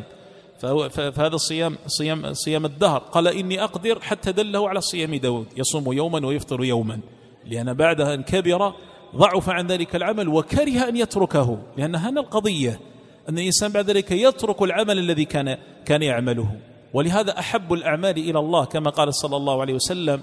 فهذا الصيام صيام, صيام الدهر، قال إني أقدر، حتى دله على صيام داود يصوم يوما ويفطر يوما، لأن بعدها أن كبر ضعف عن ذلك العمل وكره أن يتركه، لأن هنا القضية أن الإنسان بعد ذلك يترك العمل الذي كان كان يعمله. ولهذا أحب الأعمال إلى الله كما قال صلى الله عليه وسلم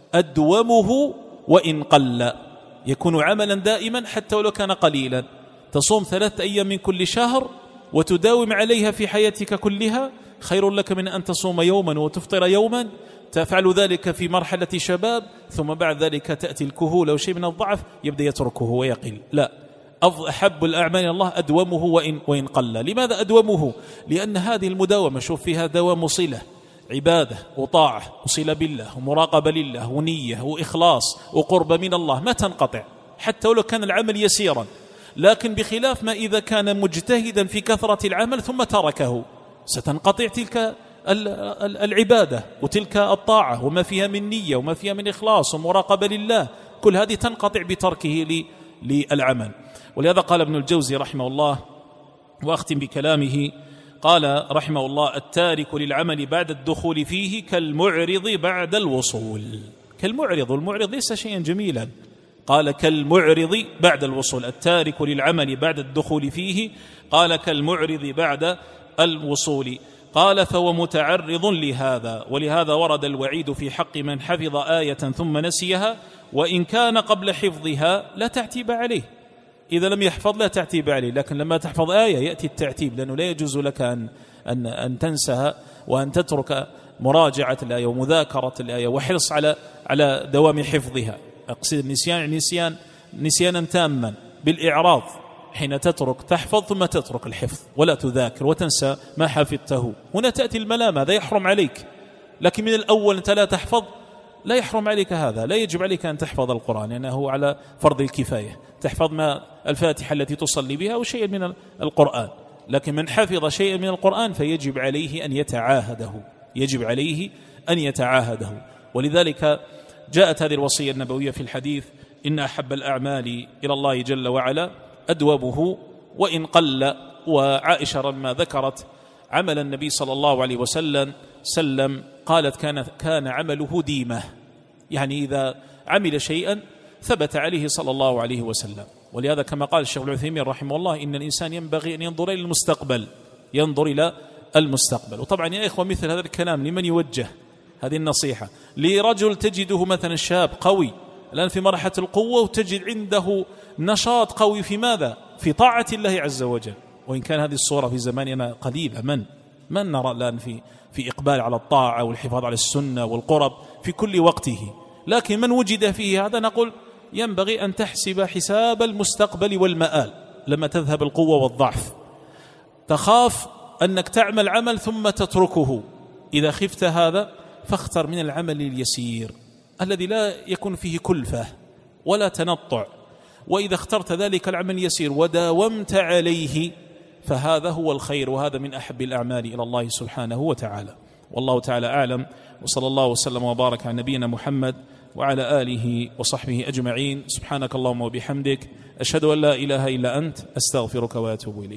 أدومه وإن قل، يكون عملا دائما حتى ولو كان قليلا. تصوم ثلاثة أيام من كل شهر وتداوم عليها في حياتك كلها خير لك من أن تصوم يوما وتفطر يوما. تفعل ذلك في مرحلة شباب ثم بعد ذلك تأتي الكهولة وشيء من الضعف يبدأ يتركه ويقل. لا، أحب الأعمال إلى الله أدومه وإن, وإن قل. لماذا أدومه؟ لأن هذه المداومة شوف فيها دوام صلة، عبادة وطاعة وصلة بالله ومراقبة لله ونية وإخلاص وقرب من الله، ما تنقطع حتى ولو كان العمل يسيرا. لكن بخلاف ما إذا كان مجتهدا في كثرة العمل ثم تركه، ستنقطع تلك العبادة وتلك الطاعة وما فيها من نية وما فيها من إخلاص ومراقبة لله، كل هذه تنقطع بتركه للعمل. ولهذا قال ابن الجوزي رحمه الله، وأختم بكلامه، قال رحمه الله: التارك للعمل بعد الدخول فيه كالمعرض بعد الوصول. كالمعرض، والمعرض ليس شيئا جميلا، قال كالمعرض بعد الوصول. التارك للعمل بعد الدخول فيه قال كالمعرض بعد الوصول. قال فهو متعرض لهذا، ولهذا ورد الوعيد في حق من حفظ آية ثم نسيها وإن كان قبل حفظها لا تعتيب عليه. إذا لم يحفظ لا تعتيب عليه، لكن لما تحفظ آية يأتي التعتيب، لأنه لا يجوز لك أن, أن, أن تنسها وأن تترك مراجعة الآية ومذاكرة الآية وحرص على على دوام حفظها. أقصد النسيان نسيان نسيانا تاما بالإعراض، حين تترك تحفظ ثم تترك الحفظ ولا تذاكر وتنسى ما حفظته، هنا تأتي الملامة، هذا يحرم عليك. لكن من الأول أنت لا تحفظ، لا يحرم عليك هذا، لا يجب عليك أن تحفظ القرآن لأنه يعني على فرض الكفاية، تحفظ ما الفاتحة التي تصلي بها أو شيء من القرآن. لكن من حفظ شيئا من القرآن فيجب عليه أن يتعاهده، يجب عليه أن يتعاهده. ولذلك جاءت هذه الوصية النبوية في الحديث: إن أحب الأعمال إلى الله جل وعلا أدوبه وإن قل. وعائشة لما ذكرت عمل النبي صلى الله عليه وسلم سلم قالت كان, كان عمله ديمة، يعني إذا عمل شيئا ثبت عليه صلى الله عليه وسلم. ولهذا كما قال الشيخ العثيمين رحمه الله: إن الإنسان ينبغي أن ينظر إلى المستقبل، ينظر إلى المستقبل. وطبعا يا إخوة مثل هذا الكلام لمن يوجه هذه النصيحة؟ لرجل تجده مثلا شاب قوي الآن في مرحلة القوة وتجد عنده نشاط قوي في ماذا؟ في طاعة الله عز وجل. وإن كان هذه الصورة في زماننا قليلة، من من نرى الآن في في إقبال على الطاعة والحفاظ على السنة والقرب في كل وقته. لكن من وجد فيه هذا نقول ينبغي أن تحسب حساب المستقبل والمآل لما تذهب القوة والضعف. تخاف أنك تعمل عمل ثم تتركه، إذا خفت هذا فاختر من العمل اليسير الذي لا يكون فيه كلفة ولا تنطع. وإذا اخترت ذلك العمل اليسير وداومت عليه فهذا هو الخير، وهذا من أحب الأعمال إلى الله سبحانه وتعالى. والله تعالى أعلم، وصلى الله وسلم وبارك على نبينا محمد وعلى آله وصحبه أجمعين. سبحانك اللهم وبحمدك، أشهد أن لا إله إلا أنت، أستغفرك وأتوب إليك.